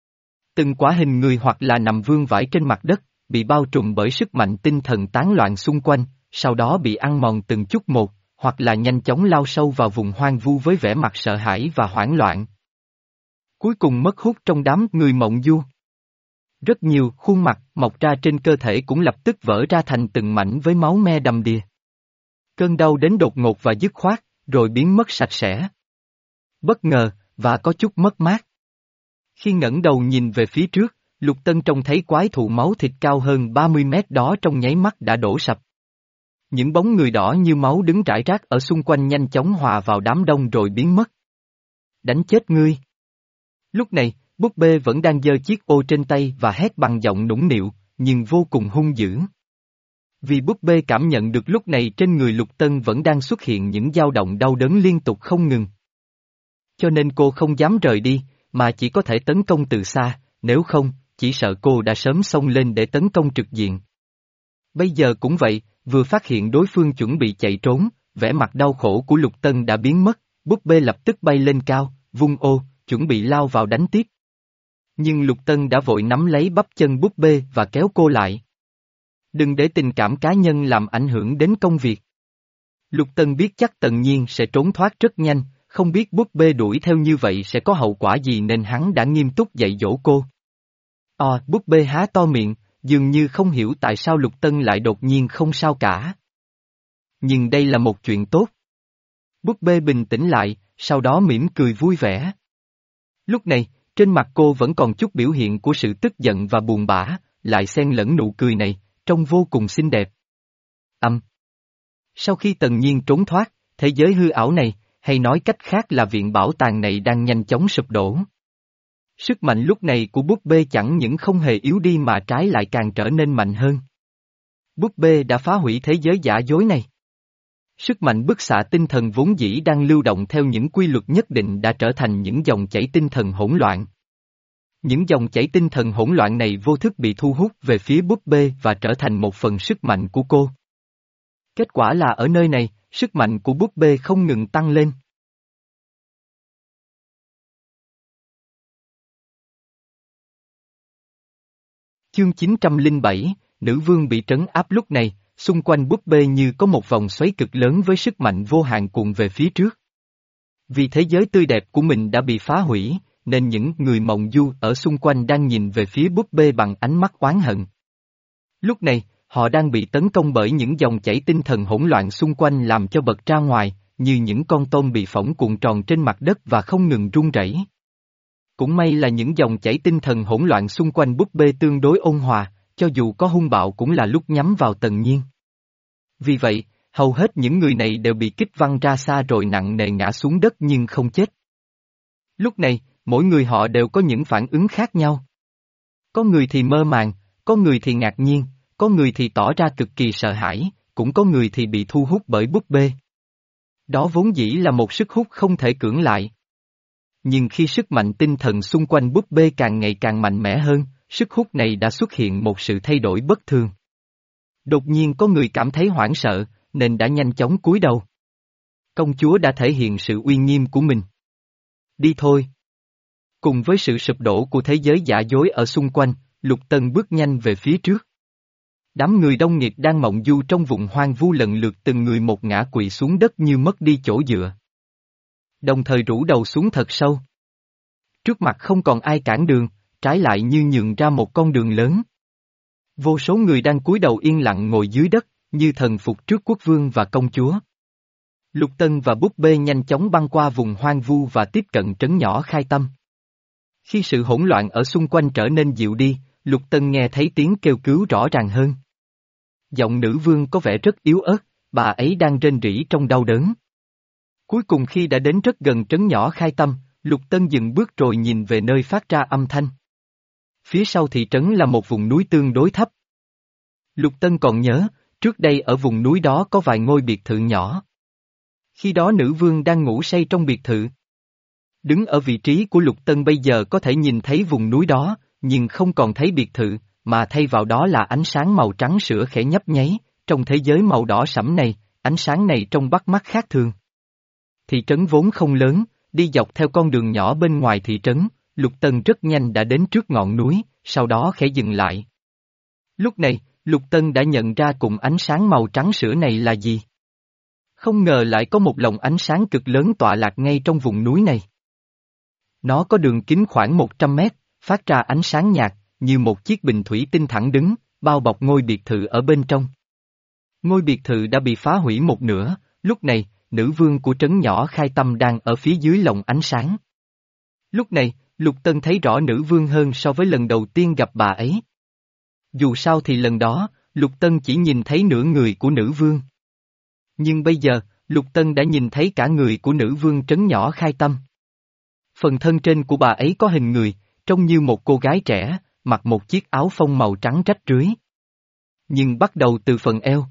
A: Từng quả hình người hoặc là nằm vương vãi trên mặt đất, bị bao trùm bởi sức mạnh tinh thần tán loạn xung quanh, sau đó bị ăn mòn từng chút một, hoặc là nhanh chóng lao sâu vào vùng hoang vu với vẻ mặt sợ hãi và hoảng loạn. Cuối cùng mất hút trong đám người mộng du. Rất nhiều khuôn mặt mọc ra trên cơ thể cũng lập tức vỡ ra thành từng mảnh với máu me đầm đìa. Cơn đau đến đột ngột và dứt khoát, rồi biến mất sạch sẽ. Bất ngờ, và có chút mất mát. Khi ngẩng đầu nhìn về phía trước, Lục Tân trông thấy quái thụ máu thịt cao hơn ba mươi mét đó trong nháy mắt đã đổ sập. Những bóng người đỏ như máu đứng rải rác ở xung quanh nhanh chóng hòa vào đám đông rồi biến mất. Đánh chết ngươi! Lúc này, búp bê vẫn đang giơ chiếc ô trên tay và hét bằng giọng nũng nịu, nhưng vô cùng hung dữ. Vì búp bê cảm nhận được lúc này trên người Lục Tân vẫn đang xuất hiện những dao động đau đớn liên tục không ngừng. Cho nên cô không dám rời đi, mà chỉ có thể tấn công từ xa, nếu không, chỉ sợ cô đã sớm xông lên để tấn công trực diện. Bây giờ cũng vậy, vừa phát hiện đối phương chuẩn bị chạy trốn, vẻ mặt đau khổ của Lục Tân đã biến mất, búp bê lập tức bay lên cao, vung ô, chuẩn bị lao vào đánh tiếp. Nhưng Lục Tân đã vội nắm lấy bắp chân búp bê và kéo cô lại. Đừng để tình cảm cá nhân làm ảnh hưởng đến công việc. Lục Tân biết chắc Tần Nhiên sẽ trốn thoát rất nhanh, không biết búp bê đuổi theo như vậy sẽ có hậu quả gì nên hắn đã nghiêm túc dạy dỗ cô. Ồ, búp bê há to miệng, dường như không hiểu tại sao Lục Tân lại đột nhiên không sao cả. Nhưng đây là một chuyện tốt. Búp bê bình tĩnh lại, sau đó mỉm cười vui vẻ. Lúc này, trên mặt cô vẫn còn chút biểu hiện của sự tức giận và buồn bã, lại xen lẫn nụ cười này, trông vô cùng xinh đẹp. Âm. Sau khi Tần Nhiên trốn thoát, thế giới hư ảo này, hay nói cách khác là viện bảo tàng này đang nhanh chóng sụp đổ. Sức mạnh lúc này của búp bê chẳng những không hề yếu đi mà trái lại càng trở nên mạnh hơn. Búp bê đã phá hủy thế giới giả dối này. Sức mạnh bức xạ tinh thần vốn dĩ đang lưu động theo những quy luật nhất định đã trở thành những dòng chảy tinh thần hỗn loạn. Những dòng chảy tinh thần hỗn loạn này vô thức bị thu hút về phía búp bê và trở thành một phần sức mạnh của cô. Kết quả là ở nơi này, sức mạnh của búp bê không ngừng tăng lên. Chương chín trăm lẻ bảy, Nữ Vương bị trấn áp. Lúc này, xung quanh búp bê như có một vòng xoáy cực lớn với sức mạnh vô hạn cuộn về phía trước. Vì thế giới tươi đẹp của mình đã bị phá hủy, nên những người mộng du ở xung quanh đang nhìn về phía búp bê bằng ánh mắt oán hận. Lúc này, họ đang bị tấn công bởi những dòng chảy tinh thần hỗn loạn xung quanh làm cho bật ra ngoài, như những con tôm bị phỏng cuộn tròn trên mặt đất và không ngừng rung rẩy. Cũng may là những dòng chảy tinh thần hỗn loạn xung quanh búp bê tương đối ôn hòa, cho dù có hung bạo cũng là lúc nhắm vào Tần Nhiên. Vì vậy, hầu hết những người này đều bị kích văng ra xa rồi nặng nề ngã xuống đất nhưng không chết. Lúc này, mỗi người họ đều có những phản ứng khác nhau. Có người thì mơ màng, có người thì ngạc nhiên, có người thì tỏ ra cực kỳ sợ hãi, cũng có người thì bị thu hút bởi búp bê. Đó vốn dĩ là một sức hút không thể cưỡng lại. Nhưng khi sức mạnh tinh thần xung quanh búp bê càng ngày càng mạnh mẽ hơn, sức hút này đã xuất hiện một sự thay đổi bất thường. Đột nhiên có người cảm thấy hoảng sợ, nên đã nhanh chóng cúi đầu. Công chúa đã thể hiện sự uy nghiêm của mình. Đi thôi. Cùng với sự sụp đổ của thế giới giả dối ở xung quanh, Lục Tân bước nhanh về phía trước. Đám người đông nghịt đang mộng du trong vùng hoang vu lần lượt từng người một ngã quỵ xuống đất như mất đi chỗ dựa. Đồng thời rũ đầu xuống thật sâu. Trước mặt không còn ai cản đường, trái lại như nhường ra một con đường lớn. Vô số người đang cúi đầu yên lặng ngồi dưới đất, như thần phục trước quốc vương và công chúa. Lục Tân và búp bê nhanh chóng băng qua vùng hoang vu và tiếp cận trấn nhỏ Khai Tâm. Khi sự hỗn loạn ở xung quanh trở nên dịu đi, Lục Tân nghe thấy tiếng kêu cứu rõ ràng hơn. Giọng nữ vương có vẻ rất yếu ớt, bà ấy đang rên rỉ trong đau đớn. Cuối cùng khi đã đến rất gần trấn nhỏ Khai Tâm, Lục Tân dừng bước rồi nhìn về nơi phát ra âm thanh. Phía sau thị trấn là một vùng núi tương đối thấp. Lục Tân còn nhớ, trước đây ở vùng núi đó có vài ngôi biệt thự nhỏ. Khi đó nữ vương đang ngủ say trong biệt thự. Đứng ở vị trí của Lục Tân bây giờ có thể nhìn thấy vùng núi đó, nhưng không còn thấy biệt thự, mà thay vào đó là ánh sáng màu trắng sữa khẽ nhấp nháy, trong thế giới màu đỏ sẫm này, ánh sáng này trông bắt mắt khác thường. Thị trấn vốn không lớn, đi dọc theo con đường nhỏ bên ngoài thị trấn, Lục Tân rất nhanh đã đến trước ngọn núi, sau đó khẽ dừng lại. Lúc này, Lục Tân đã nhận ra cùng ánh sáng màu trắng sữa này là gì. Không ngờ lại có một lồng ánh sáng cực lớn tọa lạc ngay trong vùng núi này. Nó có đường kính khoảng một trăm mét, phát ra ánh sáng nhạt, như một chiếc bình thủy tinh thẳng đứng, bao bọc ngôi biệt thự ở bên trong. Ngôi biệt thự đã bị phá hủy một nửa, lúc này, nữ vương của trấn nhỏ Khai Tâm đang ở phía dưới lồng ánh sáng. Lúc này, Lục Tân thấy rõ nữ vương hơn so với lần đầu tiên gặp bà ấy. Dù sao thì lần đó, Lục Tân chỉ nhìn thấy nửa người của nữ vương. Nhưng bây giờ, Lục Tân đã nhìn thấy cả người của nữ vương trấn nhỏ Khai Tâm. Phần thân trên của bà ấy có hình người, trông như một cô gái trẻ, mặc một chiếc áo phông màu trắng rách rưới. Nhưng bắt đầu từ phần eo.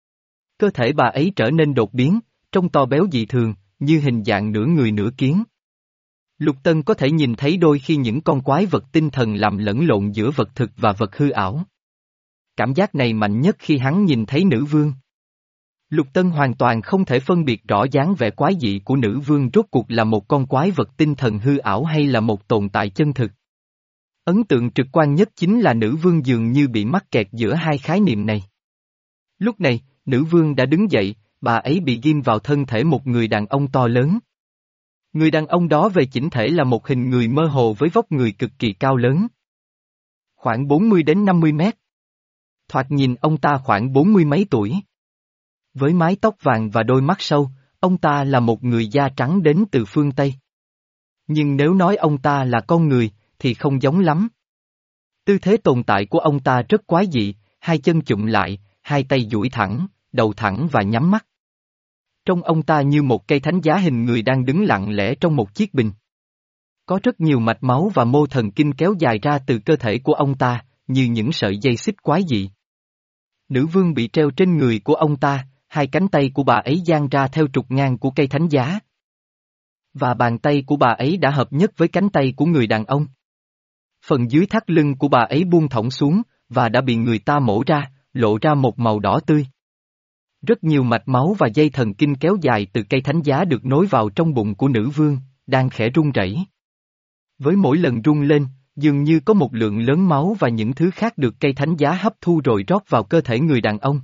A: Cơ thể bà ấy trở nên đột biến, trông to béo dị thường, như hình dạng nửa người nửa kiến. Lục Tân có thể nhìn thấy đôi khi những con quái vật tinh thần làm lẫn lộn giữa vật thực và vật hư ảo. Cảm giác này mạnh nhất khi hắn nhìn thấy nữ vương. Lục Tân hoàn toàn không thể phân biệt rõ dáng vẻ quái dị của nữ vương rốt cuộc là một con quái vật tinh thần hư ảo hay là một tồn tại chân thực. Ấn tượng trực quan nhất chính là nữ vương dường như bị mắc kẹt giữa hai khái niệm này. Lúc này, nữ vương đã đứng dậy, bà ấy bị ghim vào thân thể một người đàn ông to lớn. Người đàn ông đó về chỉnh thể là một hình người mơ hồ với vóc người cực kỳ cao lớn. Khoảng bốn mươi đến năm mươi mét. Thoạt nhìn ông ta khoảng bốn mươi mấy tuổi. Với mái tóc vàng và đôi mắt sâu, ông ta là một người da trắng đến từ phương Tây. Nhưng nếu nói ông ta là con người, thì không giống lắm. Tư thế tồn tại của ông ta rất quái dị, hai chân chụm lại, hai tay duỗi thẳng, đầu thẳng và nhắm mắt. Trông ông ta như một cây thánh giá hình người đang đứng lặng lẽ trong một chiếc bình. Có rất nhiều mạch máu và mô thần kinh kéo dài ra từ cơ thể của ông ta, như những sợi dây xích quái dị. Nữ vương bị treo trên người của ông ta, hai cánh tay của bà ấy dang ra theo trục ngang của cây thánh giá. Và bàn tay của bà ấy đã hợp nhất với cánh tay của người đàn ông. Phần dưới thắt lưng của bà ấy buông thõng xuống, và đã bị người ta mổ ra, lộ ra một màu đỏ tươi. Rất nhiều mạch máu và dây thần kinh kéo dài từ cây thánh giá được nối vào trong bụng của nữ vương, đang khẽ rung rẩy. Với mỗi lần rung lên, dường như có một lượng lớn máu và những thứ khác được cây thánh giá hấp thu rồi rót vào cơ thể người đàn ông.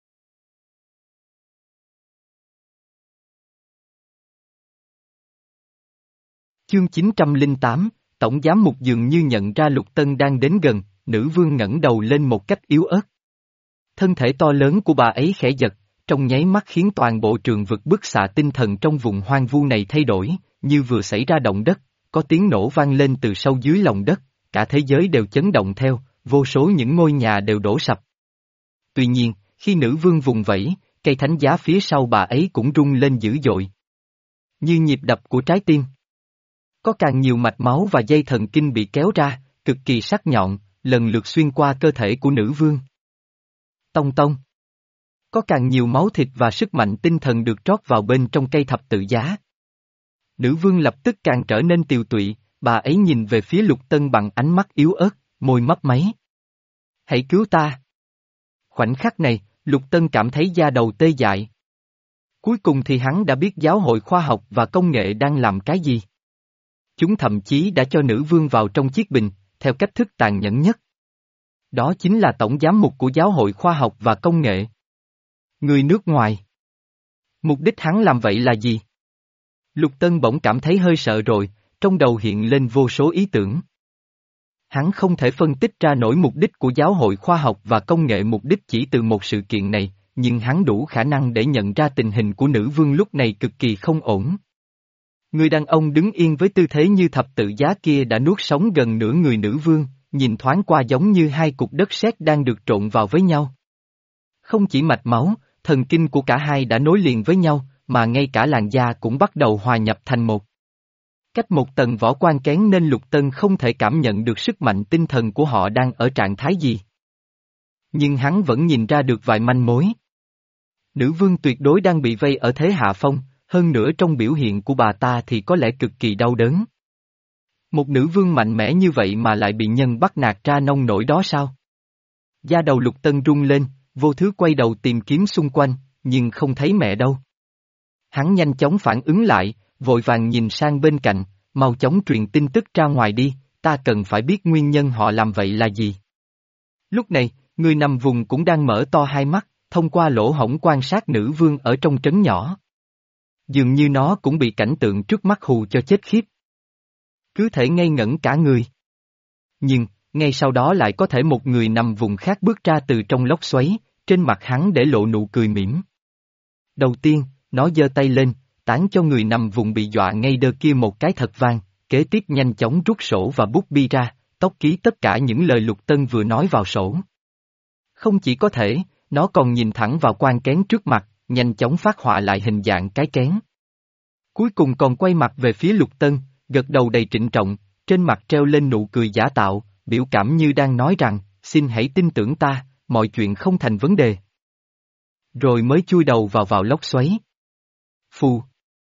A: Chương chín trăm lẻ tám, Tổng giám mục dường như nhận ra Lục Tân đang đến gần, nữ vương ngẩng đầu lên một cách yếu ớt. Thân thể to lớn của bà ấy khẽ giật, trong nháy mắt khiến toàn bộ trường vực bức xạ tinh thần trong vùng hoang vu này thay đổi, như vừa xảy ra động đất, có tiếng nổ vang lên từ sâu dưới lòng đất, cả thế giới đều chấn động theo, vô số những ngôi nhà đều đổ sập. Tuy nhiên, khi nữ vương vùng vẫy, cây thánh giá phía sau bà ấy cũng rung lên dữ dội. Như nhịp đập của trái tim. Có càng nhiều mạch máu và dây thần kinh bị kéo ra, cực kỳ sắc nhọn, lần lượt xuyên qua cơ thể của nữ vương. Tông tông. Có càng nhiều máu thịt và sức mạnh tinh thần được trót vào bên trong cây thập tự giá. Nữ vương lập tức càng trở nên tiều tụy, bà ấy nhìn về phía Lục Tân bằng ánh mắt yếu ớt, môi mấp máy. Hãy cứu ta. Khoảnh khắc này, Lục Tân cảm thấy da đầu tê dại. Cuối cùng thì hắn đã biết giáo hội khoa học và công nghệ đang làm cái gì. Chúng thậm chí đã cho nữ vương vào trong chiếc bình, theo cách thức tàn nhẫn nhất. Đó chính là tổng giám mục của giáo hội khoa học và công nghệ. Người nước ngoài. Mục đích hắn làm vậy là gì? Lục Tân bỗng cảm thấy hơi sợ rồi, trong đầu hiện lên vô số ý tưởng. Hắn không thể phân tích ra nổi mục đích của giáo hội khoa học và công nghệ mục đích chỉ từ một sự kiện này, nhưng hắn đủ khả năng để nhận ra tình hình của nữ vương lúc này cực kỳ không ổn. Người đàn ông đứng yên với tư thế như thập tự giá kia đã nuốt sống gần nửa người nữ vương, nhìn thoáng qua giống như hai cục đất sét đang được trộn vào với nhau. Không chỉ mạch máu, thần kinh của cả hai đã nối liền với nhau, mà ngay cả làn da cũng bắt đầu hòa nhập thành một. Cách một tầng vỏ quan kén nên Lục Tân không thể cảm nhận được sức mạnh tinh thần của họ đang ở trạng thái gì. Nhưng hắn vẫn nhìn ra được vài manh mối. Nữ vương tuyệt đối đang bị vây ở thế hạ phong, hơn nữa trong biểu hiện của bà ta thì có lẽ cực kỳ đau đớn. Một nữ vương mạnh mẽ như vậy mà lại bị nhân bắt nạt ra nông nổi đó sao? Da đầu Lục Tân rung lên, vô thứ quay đầu tìm kiếm xung quanh, nhưng không thấy mẹ đâu. Hắn nhanh chóng phản ứng lại, vội vàng nhìn sang bên cạnh, mau chóng truyền tin tức ra ngoài đi, ta cần phải biết nguyên nhân họ làm vậy là gì. Lúc này, người nằm vùng cũng đang mở to hai mắt, thông qua lỗ hổng quan sát nữ vương ở trong trấn nhỏ. Dường như nó cũng bị cảnh tượng trước mắt hù cho chết khiếp. Cứ thể ngây ngẩn cả người. Nhưng, ngay sau đó lại có thể một người nằm vùng khác bước ra từ trong lốc xoáy, trên mặt hắn để lộ nụ cười mỉm. Đầu tiên, nó giơ tay lên, tán cho người nằm vùng bị dọa ngay đơ kia một cái thật vang, kế tiếp nhanh chóng rút sổ và bút bi ra, tốc ký tất cả những lời Lục Tân vừa nói vào sổ. Không chỉ có thể, nó còn nhìn thẳng vào quan kén trước mặt, nhanh chóng phát họa lại hình dạng cái kén. Cuối cùng còn quay mặt về phía Lục Tân, gật đầu đầy trịnh trọng, trên mặt treo lên nụ cười giả tạo, biểu cảm như đang nói rằng, xin hãy tin tưởng ta, mọi chuyện không thành vấn đề. Rồi mới chui đầu vào vào lốc xoáy. Phù.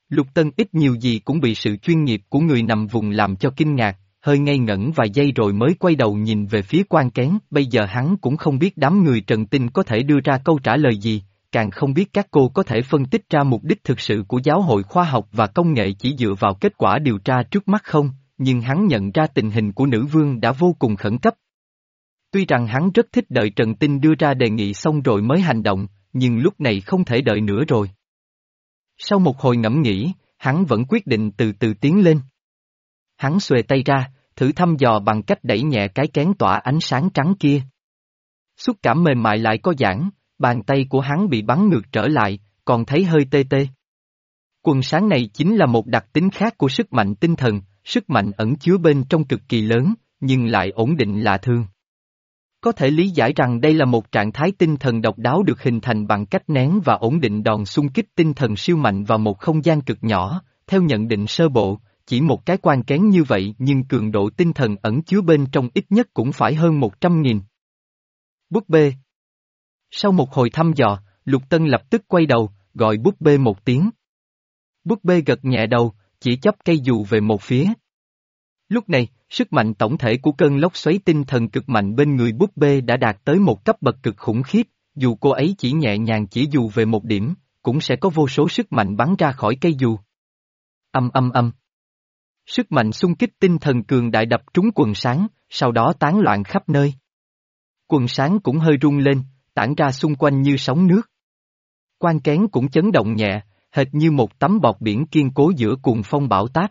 A: Lục Tân ít nhiều gì cũng bị sự chuyên nghiệp của người nằm vùng làm cho kinh ngạc, hơi ngây ngẩn vài giây rồi mới quay đầu nhìn về phía quan kén. Bây giờ hắn cũng không biết đám người Trần Tinh có thể đưa ra câu trả lời gì, càng không biết các cô có thể phân tích ra mục đích thực sự của giáo hội khoa học và công nghệ chỉ dựa vào kết quả điều tra trước mắt không, nhưng hắn nhận ra tình hình của nữ vương đã vô cùng khẩn cấp. Tuy rằng hắn rất thích đợi Trần Tinh đưa ra đề nghị xong rồi mới hành động, nhưng lúc này không thể đợi nữa rồi. Sau một hồi ngẫm nghĩ, hắn vẫn quyết định từ từ tiến lên. Hắn xuề tay ra, thử thăm dò bằng cách đẩy nhẹ cái kén tỏa ánh sáng trắng kia. Xúc cảm mềm mại lại có giãn, bàn tay của hắn bị bắn ngược trở lại, còn thấy hơi tê tê. Quần sáng này chính là một đặc tính khác của sức mạnh tinh thần, sức mạnh ẩn chứa bên trong cực kỳ lớn, nhưng lại ổn định lạ thường. Có thể lý giải rằng đây là một trạng thái tinh thần độc đáo được hình thành bằng cách nén và ổn định đòn xung kích tinh thần siêu mạnh vào một không gian cực nhỏ, theo nhận định sơ bộ, chỉ một cái quan kén như vậy nhưng cường độ tinh thần ẩn chứa bên trong ít nhất cũng phải hơn một trăm nghìn. Búp bê. Sau một hồi thăm dò, Lục Tân lập tức quay đầu, gọi búp bê một tiếng. Búp bê gật nhẹ đầu, chỉ chắp cây dù về một phía. Lúc này, sức mạnh tổng thể của cơn lốc xoáy tinh thần cực mạnh bên người búp bê đã đạt tới một cấp bậc cực khủng khiếp, dù cô ấy chỉ nhẹ nhàng chỉ dù về một điểm, cũng sẽ có vô số sức mạnh bắn ra khỏi cây dù. Âm âm âm. Sức mạnh xung kích tinh thần cường đại đập trúng quần sáng, sau đó tán loạn khắp nơi. Quần sáng cũng hơi rung lên, tản ra xung quanh như sóng nước. Quan kén cũng chấn động nhẹ, hệt như một tấm bọt biển kiên cố giữa cuồng phong bão táp.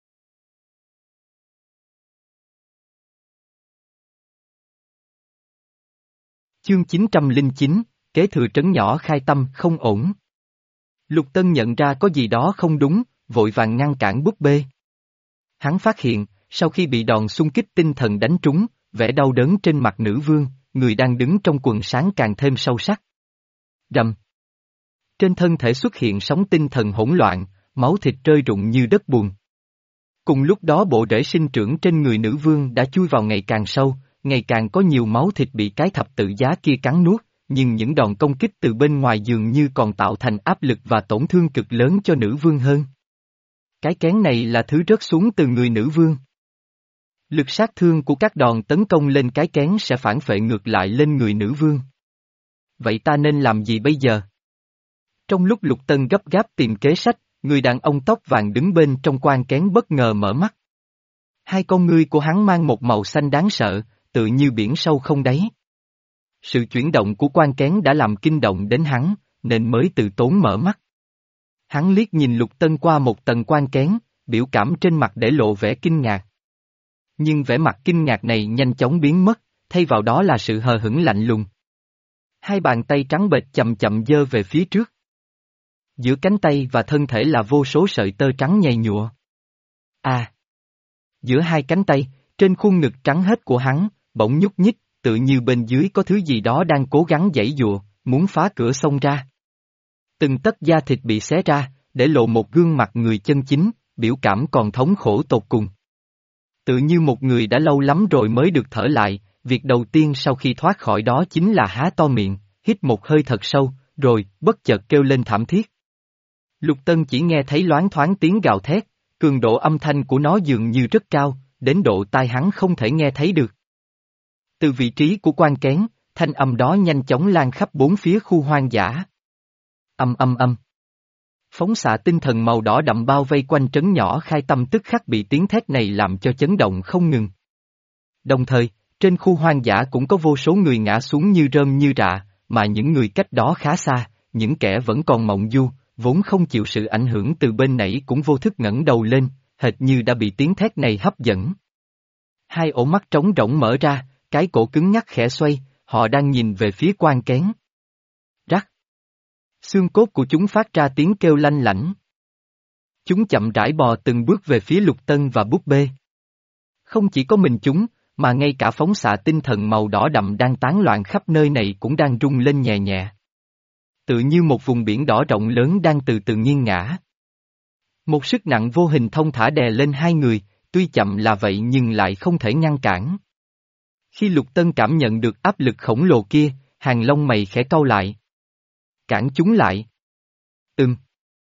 A: Chương chín trăm lẻ chín, kế thừa trấn nhỏ khai tâm không ổn. Lục Tân nhận ra có gì đó không đúng, vội vàng ngăn cản búp bê. Hắn phát hiện, sau khi bị đòn xung kích tinh thần đánh trúng, vẻ đau đớn trên mặt nữ vương, người đang đứng trong quần sáng càng thêm sâu sắc. Rầm. Trên thân thể xuất hiện sóng tinh thần hỗn loạn, máu thịt rơi rụng như đất bùn. Cùng lúc đó bộ rễ sinh trưởng trên người nữ vương đã chui vào ngày càng sâu, ngày càng có nhiều máu thịt bị cái thập tự giá kia cắn nuốt, nhưng những đòn công kích từ bên ngoài dường như còn tạo thành áp lực và tổn thương cực lớn cho nữ vương hơn. Cái kén này là thứ rớt xuống từ người nữ vương. Lực sát thương của các đòn tấn công lên cái kén sẽ phản phệ ngược lại lên người nữ vương. Vậy ta nên làm gì bây giờ? Trong lúc Lục Tân gấp gáp tìm kế sách, người đàn ông tóc vàng đứng bên trong quan kén bất ngờ mở mắt. Hai con ngươi của hắn mang một màu xanh đáng sợ, tự như biển sâu không đáy. Sự chuyển động của quan kén đã làm kinh động đến hắn, nên mới từ tốn mở mắt. Hắn liếc nhìn Lục Tân qua một tầng quan kén, biểu cảm trên mặt để lộ vẻ kinh ngạc. Nhưng vẻ mặt kinh ngạc này nhanh chóng biến mất, thay vào đó là sự hờ hững lạnh lùng. Hai bàn tay trắng bệch chậm chậm giơ về phía trước. Giữa cánh tay và thân thể là vô số sợi tơ trắng nhầy nhụa. À! Giữa hai cánh tay, trên khuôn ngực trắng hết của hắn, bỗng nhúc nhích, tự như bên dưới có thứ gì đó đang cố gắng giãy giụa, muốn phá cửa xông ra. Từng tấc da thịt bị xé ra, để lộ một gương mặt người chân chính, biểu cảm còn thống khổ tột cùng. Tự như một người đã lâu lắm rồi mới được thở lại, việc đầu tiên sau khi thoát khỏi đó chính là há to miệng, hít một hơi thật sâu, rồi, bất chợt kêu lên thảm thiết. Lục Tân chỉ nghe thấy loáng thoáng tiếng gào thét, cường độ âm thanh của nó dường như rất cao, đến độ tai hắn không thể nghe thấy được. Từ vị trí của quan kén, thanh âm đó nhanh chóng lan khắp bốn phía khu hoang dã. Âm âm âm. Phóng xạ tinh thần màu đỏ đậm bao vây quanh trấn nhỏ khai tâm tức khắc bị tiếng thét này làm cho chấn động không ngừng. Đồng thời, trên khu hoang dã cũng có vô số người ngã xuống như rơm như rạ, mà những người cách đó khá xa, những kẻ vẫn còn mộng du, vốn không chịu sự ảnh hưởng từ bên nãy cũng vô thức ngẩng đầu lên, hệt như đã bị tiếng thét này hấp dẫn. Hai ổ mắt trống rỗng mở ra, cái cổ cứng ngắc khẽ xoay, họ đang nhìn về phía quan kén. Rắc. Xương cốt của chúng phát ra tiếng kêu lanh lảnh. Chúng chậm rãi bò từng bước về phía Lục Tân và búp bê. Không chỉ có mình chúng, mà ngay cả phóng xạ tinh thần màu đỏ đậm đang tán loạn khắp nơi này cũng đang rung lên nhẹ nhẹ. Tự như một vùng biển đỏ rộng lớn đang từ từ nghiêng ngã. Một sức nặng vô hình thông thả đè lên hai người, tuy chậm là vậy nhưng lại không thể ngăn cản. Khi Lục Tân cảm nhận được áp lực khổng lồ kia, hàng lông mày khẽ cau lại. Cản chúng lại. Ừm.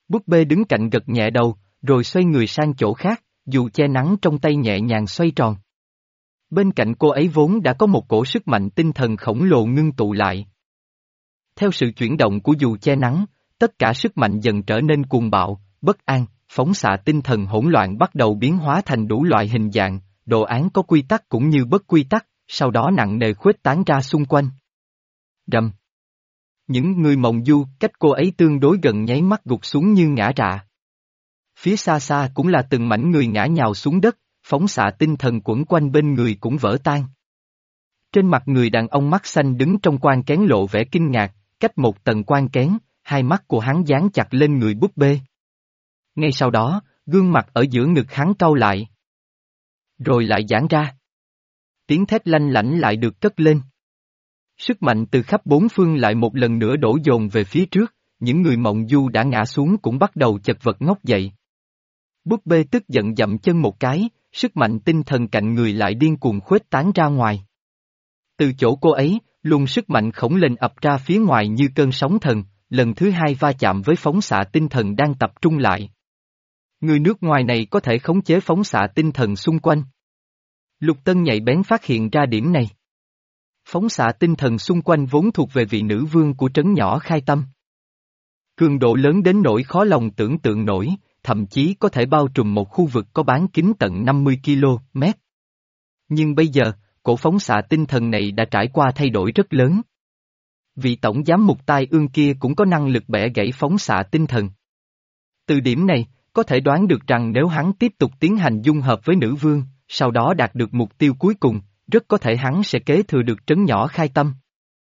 A: Búp bê đứng cạnh gật nhẹ đầu, rồi xoay người sang chỗ khác, dù che nắng trong tay nhẹ nhàng xoay tròn. Bên cạnh cô ấy vốn đã có một cổ sức mạnh tinh thần khổng lồ ngưng tụ lại. Theo sự chuyển động của dù che nắng, tất cả sức mạnh dần trở nên cuồng bạo, bất an, phóng xạ tinh thần hỗn loạn bắt đầu biến hóa thành đủ loại hình dạng, đồ án có quy tắc cũng như bất quy tắc, sau đó nặng nề khuếch tán ra xung quanh. Rầm. Những người mộng du cách cô ấy tương đối gần nháy mắt gục xuống như ngã rạ. Phía xa xa cũng là từng mảnh người ngã nhào xuống đất, phóng xạ tinh thần quẩn quanh bên người cũng vỡ tan. Trên mặt người đàn ông mắt xanh đứng trong quan kén lộ vẻ kinh ngạc, cách một tầng quan kén, hai mắt của hắn dán chặt lên người búp bê. Ngay sau đó, gương mặt ở giữa ngực hắn cau lại. Rồi lại giãn ra. Tiếng thét lanh lảnh lại được cất lên. Sức mạnh từ khắp bốn phương lại một lần nữa đổ dồn về phía trước, những người mộng du đã ngã xuống cũng bắt đầu chật vật ngóc dậy. Búp bê tức giận dậm chân một cái, sức mạnh tinh thần cạnh người lại điên cuồng khuếch tán ra ngoài. Từ chỗ cô ấy, luồng sức mạnh khổng lồ ập ra phía ngoài như cơn sóng thần, lần thứ hai va chạm với phóng xạ tinh thần đang tập trung lại. Người nước ngoài này có thể khống chế phóng xạ tinh thần xung quanh. Lục Tân nhạy bén phát hiện ra điểm này. Phóng xạ tinh thần xung quanh vốn thuộc về vị nữ vương của trấn nhỏ Khai Tâm. Cường độ lớn đến nỗi khó lòng tưởng tượng nổi, thậm chí có thể bao trùm một khu vực có bán kính tận năm mươi ki lô mét. Nhưng bây giờ, cổ phóng xạ tinh thần này đã trải qua thay đổi rất lớn. Vị tổng giám mục tai ương kia cũng có năng lực bẻ gãy phóng xạ tinh thần. Từ điểm này, có thể đoán được rằng nếu hắn tiếp tục tiến hành dung hợp với nữ vương, sau đó đạt được mục tiêu cuối cùng, rất có thể hắn sẽ kế thừa được trấn nhỏ Khai Tâm.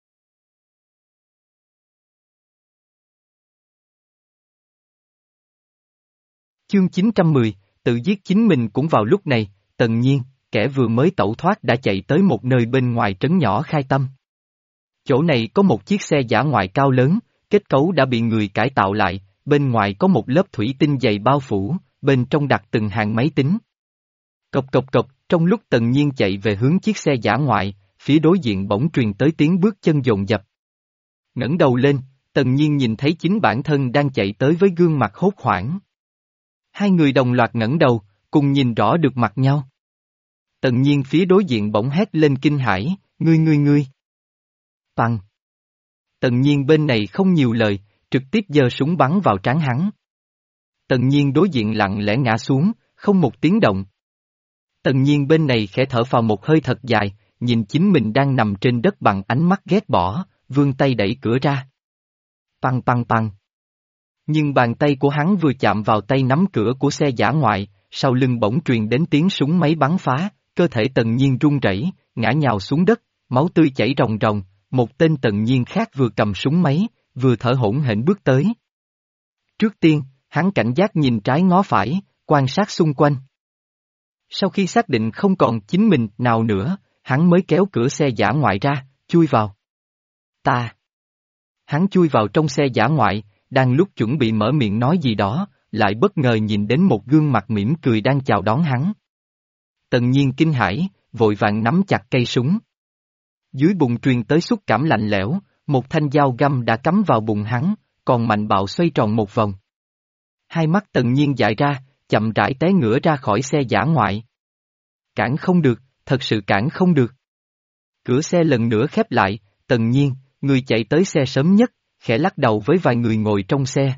A: Chương chín trăm mười, tự giết chính mình cũng vào lúc này, Tần Nhiên, kẻ vừa mới tẩu thoát đã chạy tới một nơi bên ngoài trấn nhỏ Khai Tâm. Chỗ này có một chiếc xe dã ngoại cao lớn, kết cấu đã bị người cải tạo lại, bên ngoài có một lớp thủy tinh dày bao phủ, bên trong đặt từng hàng máy tính. Cộc cộc cộc, trong lúc Tần Nhiên chạy về hướng chiếc xe dã ngoại, phía đối diện bỗng truyền tới tiếng bước chân dồn dập. Ngẩng đầu lên, Tần Nhiên nhìn thấy chính bản thân đang chạy tới với gương mặt hốt hoảng. Hai người đồng loạt ngẩng đầu, cùng nhìn rõ được mặt nhau. Tần Nhiên phía đối diện bỗng hét lên kinh hãi, ngươi ngươi ngươi. Bằng. Tần Nhiên bên này không nhiều lời, trực tiếp giơ súng bắn vào trán hắn. Tần Nhiên đối diện lặng lẽ ngã xuống, không một tiếng động. Tần Nhiên bên này khẽ thở phào một hơi thật dài, nhìn chính mình đang nằm trên đất bằng ánh mắt ghét bỏ, vươn tay đẩy cửa ra. Păng păng păng. Nhưng bàn tay của hắn vừa chạm vào tay nắm cửa của xe dã ngoại, sau lưng bỗng truyền đến tiếng súng máy bắn phá, cơ thể Tần Nhiên run rẩy, ngã nhào xuống đất, máu tươi chảy ròng ròng, một tên Tần Nhiên khác vừa cầm súng máy, vừa thở hổn hển bước tới. Trước tiên, hắn cảnh giác nhìn trái ngó phải, quan sát xung quanh. Sau khi xác định không còn chính mình nào nữa, hắn mới kéo cửa xe dã ngoại ra, chui vào. Ta. Hắn chui vào trong xe dã ngoại, đang lúc chuẩn bị mở miệng nói gì đó, lại bất ngờ nhìn đến một gương mặt mỉm cười đang chào đón hắn. Tần Nhiên kinh hãi, vội vàng nắm chặt cây súng. Dưới bụng truyền tới xúc cảm lạnh lẽo, một thanh dao găm đã cắm vào bụng hắn, còn mạnh bạo xoay tròn một vòng. Hai mắt Tần Nhiên dại ra, chậm rãi té ngửa ra khỏi xe dã ngoại. Cản không được, thật sự cản không được. Cửa xe lần nữa khép lại, Tần Nhiên, người chạy tới xe sớm nhất, khẽ lắc đầu với vài người ngồi trong xe.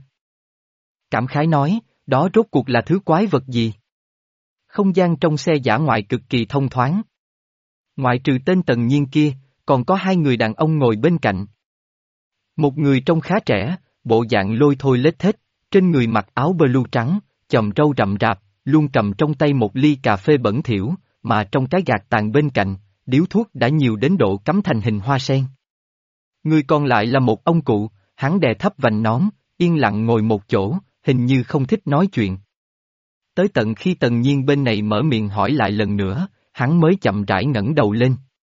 A: Cảm khái nói, đó rốt cuộc là thứ quái vật gì? Không gian trong xe dã ngoại cực kỳ thông thoáng. Ngoại trừ tên Tần Nhiên kia, còn có hai người đàn ông ngồi bên cạnh. Một người trông khá trẻ, bộ dạng lôi thôi lết thết, trên người mặc áo blue trắng, chòm râu rậm rạp, luôn cầm trong tay một ly cà phê bẩn thỉu, mà trong cái gạt tàn bên cạnh, điếu thuốc đã nhiều đến độ cắm thành hình hoa sen. Người còn lại là một ông cụ, hắn đè thấp vành nón, yên lặng ngồi một chỗ, hình như không thích nói chuyện. Tới tận khi Tần Nhiên bên này mở miệng hỏi lại lần nữa, hắn mới chậm rãi ngẩng đầu lên.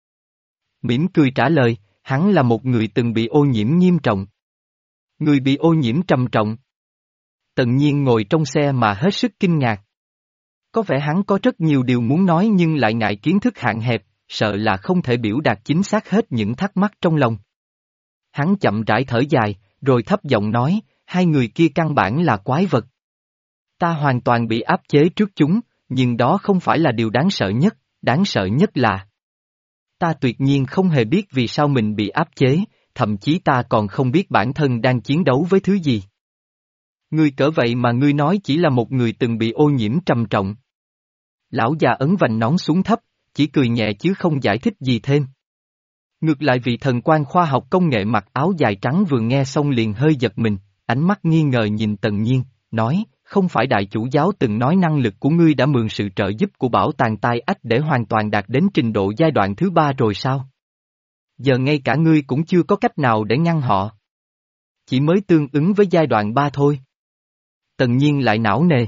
A: Mỉm cười trả lời, hắn là một người từng bị ô nhiễm nghiêm trọng. Người bị ô nhiễm trầm trọng. Tần Nhiên ngồi trong xe mà hết sức kinh ngạc. Có vẻ hắn có rất nhiều điều muốn nói nhưng lại ngại kiến thức hạn hẹp, sợ là không thể biểu đạt chính xác hết những thắc mắc trong lòng. Hắn chậm rãi thở dài, rồi thấp giọng nói, Hai người kia căn bản là quái vật. Ta hoàn toàn bị áp chế trước chúng, nhưng đó không phải là điều đáng sợ nhất, đáng sợ nhất là ta tuyệt nhiên không hề biết vì sao mình bị áp chế, thậm chí ta còn không biết bản thân đang chiến đấu với thứ gì. Ngươi cỡ vậy mà ngươi nói chỉ là một người từng bị ô nhiễm trầm trọng. Lão già ấn vành nón xuống thấp, chỉ cười nhẹ chứ không giải thích gì thêm. Ngược lại vị thần quan khoa học công nghệ mặc áo dài trắng vừa nghe xong liền hơi giật mình, ánh mắt nghi ngờ nhìn Tần Nhiên, nói, không phải đại chủ giáo từng nói năng lực của ngươi đã mượn sự trợ giúp của bảo tàng tai ách để hoàn toàn đạt đến trình độ giai đoạn thứ ba rồi sao? Giờ ngay cả ngươi cũng chưa có cách nào để ngăn họ. Chỉ mới tương ứng với giai đoạn ba thôi. Tần Nhiên lại não nề.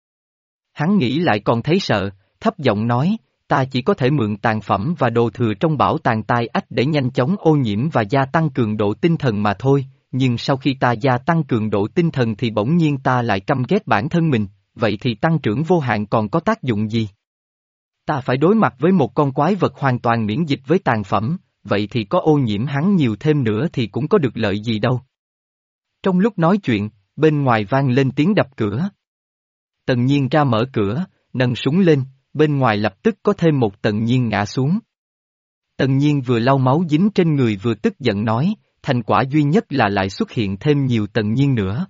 A: Hắn nghĩ lại còn thấy sợ, thấp giọng nói, ta chỉ có thể mượn tàn phẩm và đồ thừa trong bảo tàng tai ách để nhanh chóng ô nhiễm và gia tăng cường độ tinh thần mà thôi, nhưng sau khi ta gia tăng cường độ tinh thần thì bỗng nhiên ta lại căm ghét bản thân mình, vậy thì tăng trưởng vô hạn còn có tác dụng gì? Ta phải đối mặt với một con quái vật hoàn toàn miễn dịch với tàn phẩm, vậy thì có ô nhiễm hắn nhiều thêm nữa thì cũng có được lợi gì đâu. Trong lúc nói chuyện, bên ngoài vang lên tiếng đập cửa. Tần Nhiên ra mở cửa, nâng súng lên, bên ngoài lập tức có thêm một Tần Nhiên ngã xuống. Tần Nhiên vừa lau máu dính trên người vừa tức giận nói, thành quả duy nhất là lại xuất hiện thêm nhiều Tần Nhiên nữa.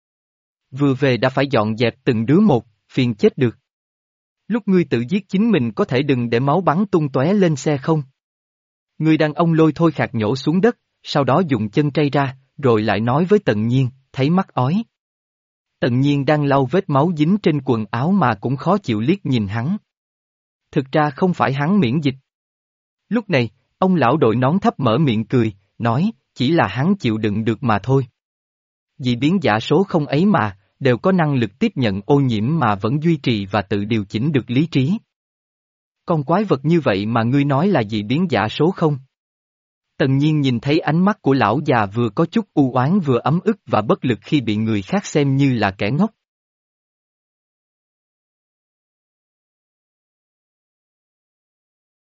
A: Vừa về đã phải dọn dẹp từng đứa một, phiền chết được. Lúc ngươi tự giết chính mình có thể đừng để máu bắn tung tóe lên xe không? Người đàn ông lôi thôi khạc nhổ xuống đất, sau đó dùng chân trây ra, rồi lại nói với Tần Nhiên, thấy mắc ói. Tần Nhiên đang lau vết máu dính trên quần áo mà cũng khó chịu liếc nhìn hắn. Thực ra không phải hắn miễn dịch. Lúc này, ông lão đội nón thấp mở miệng cười, nói, chỉ là hắn chịu đựng được mà thôi. Dị biến giả số không ấy mà, đều có năng lực tiếp nhận ô nhiễm mà vẫn duy trì và tự điều chỉnh được lý trí. Con quái vật như vậy mà ngươi nói là dị biến giả số không? Tần Nhiên nhìn thấy ánh mắt của lão già vừa có chút u oán vừa ấm ức và bất lực khi bị người khác xem như là kẻ ngốc,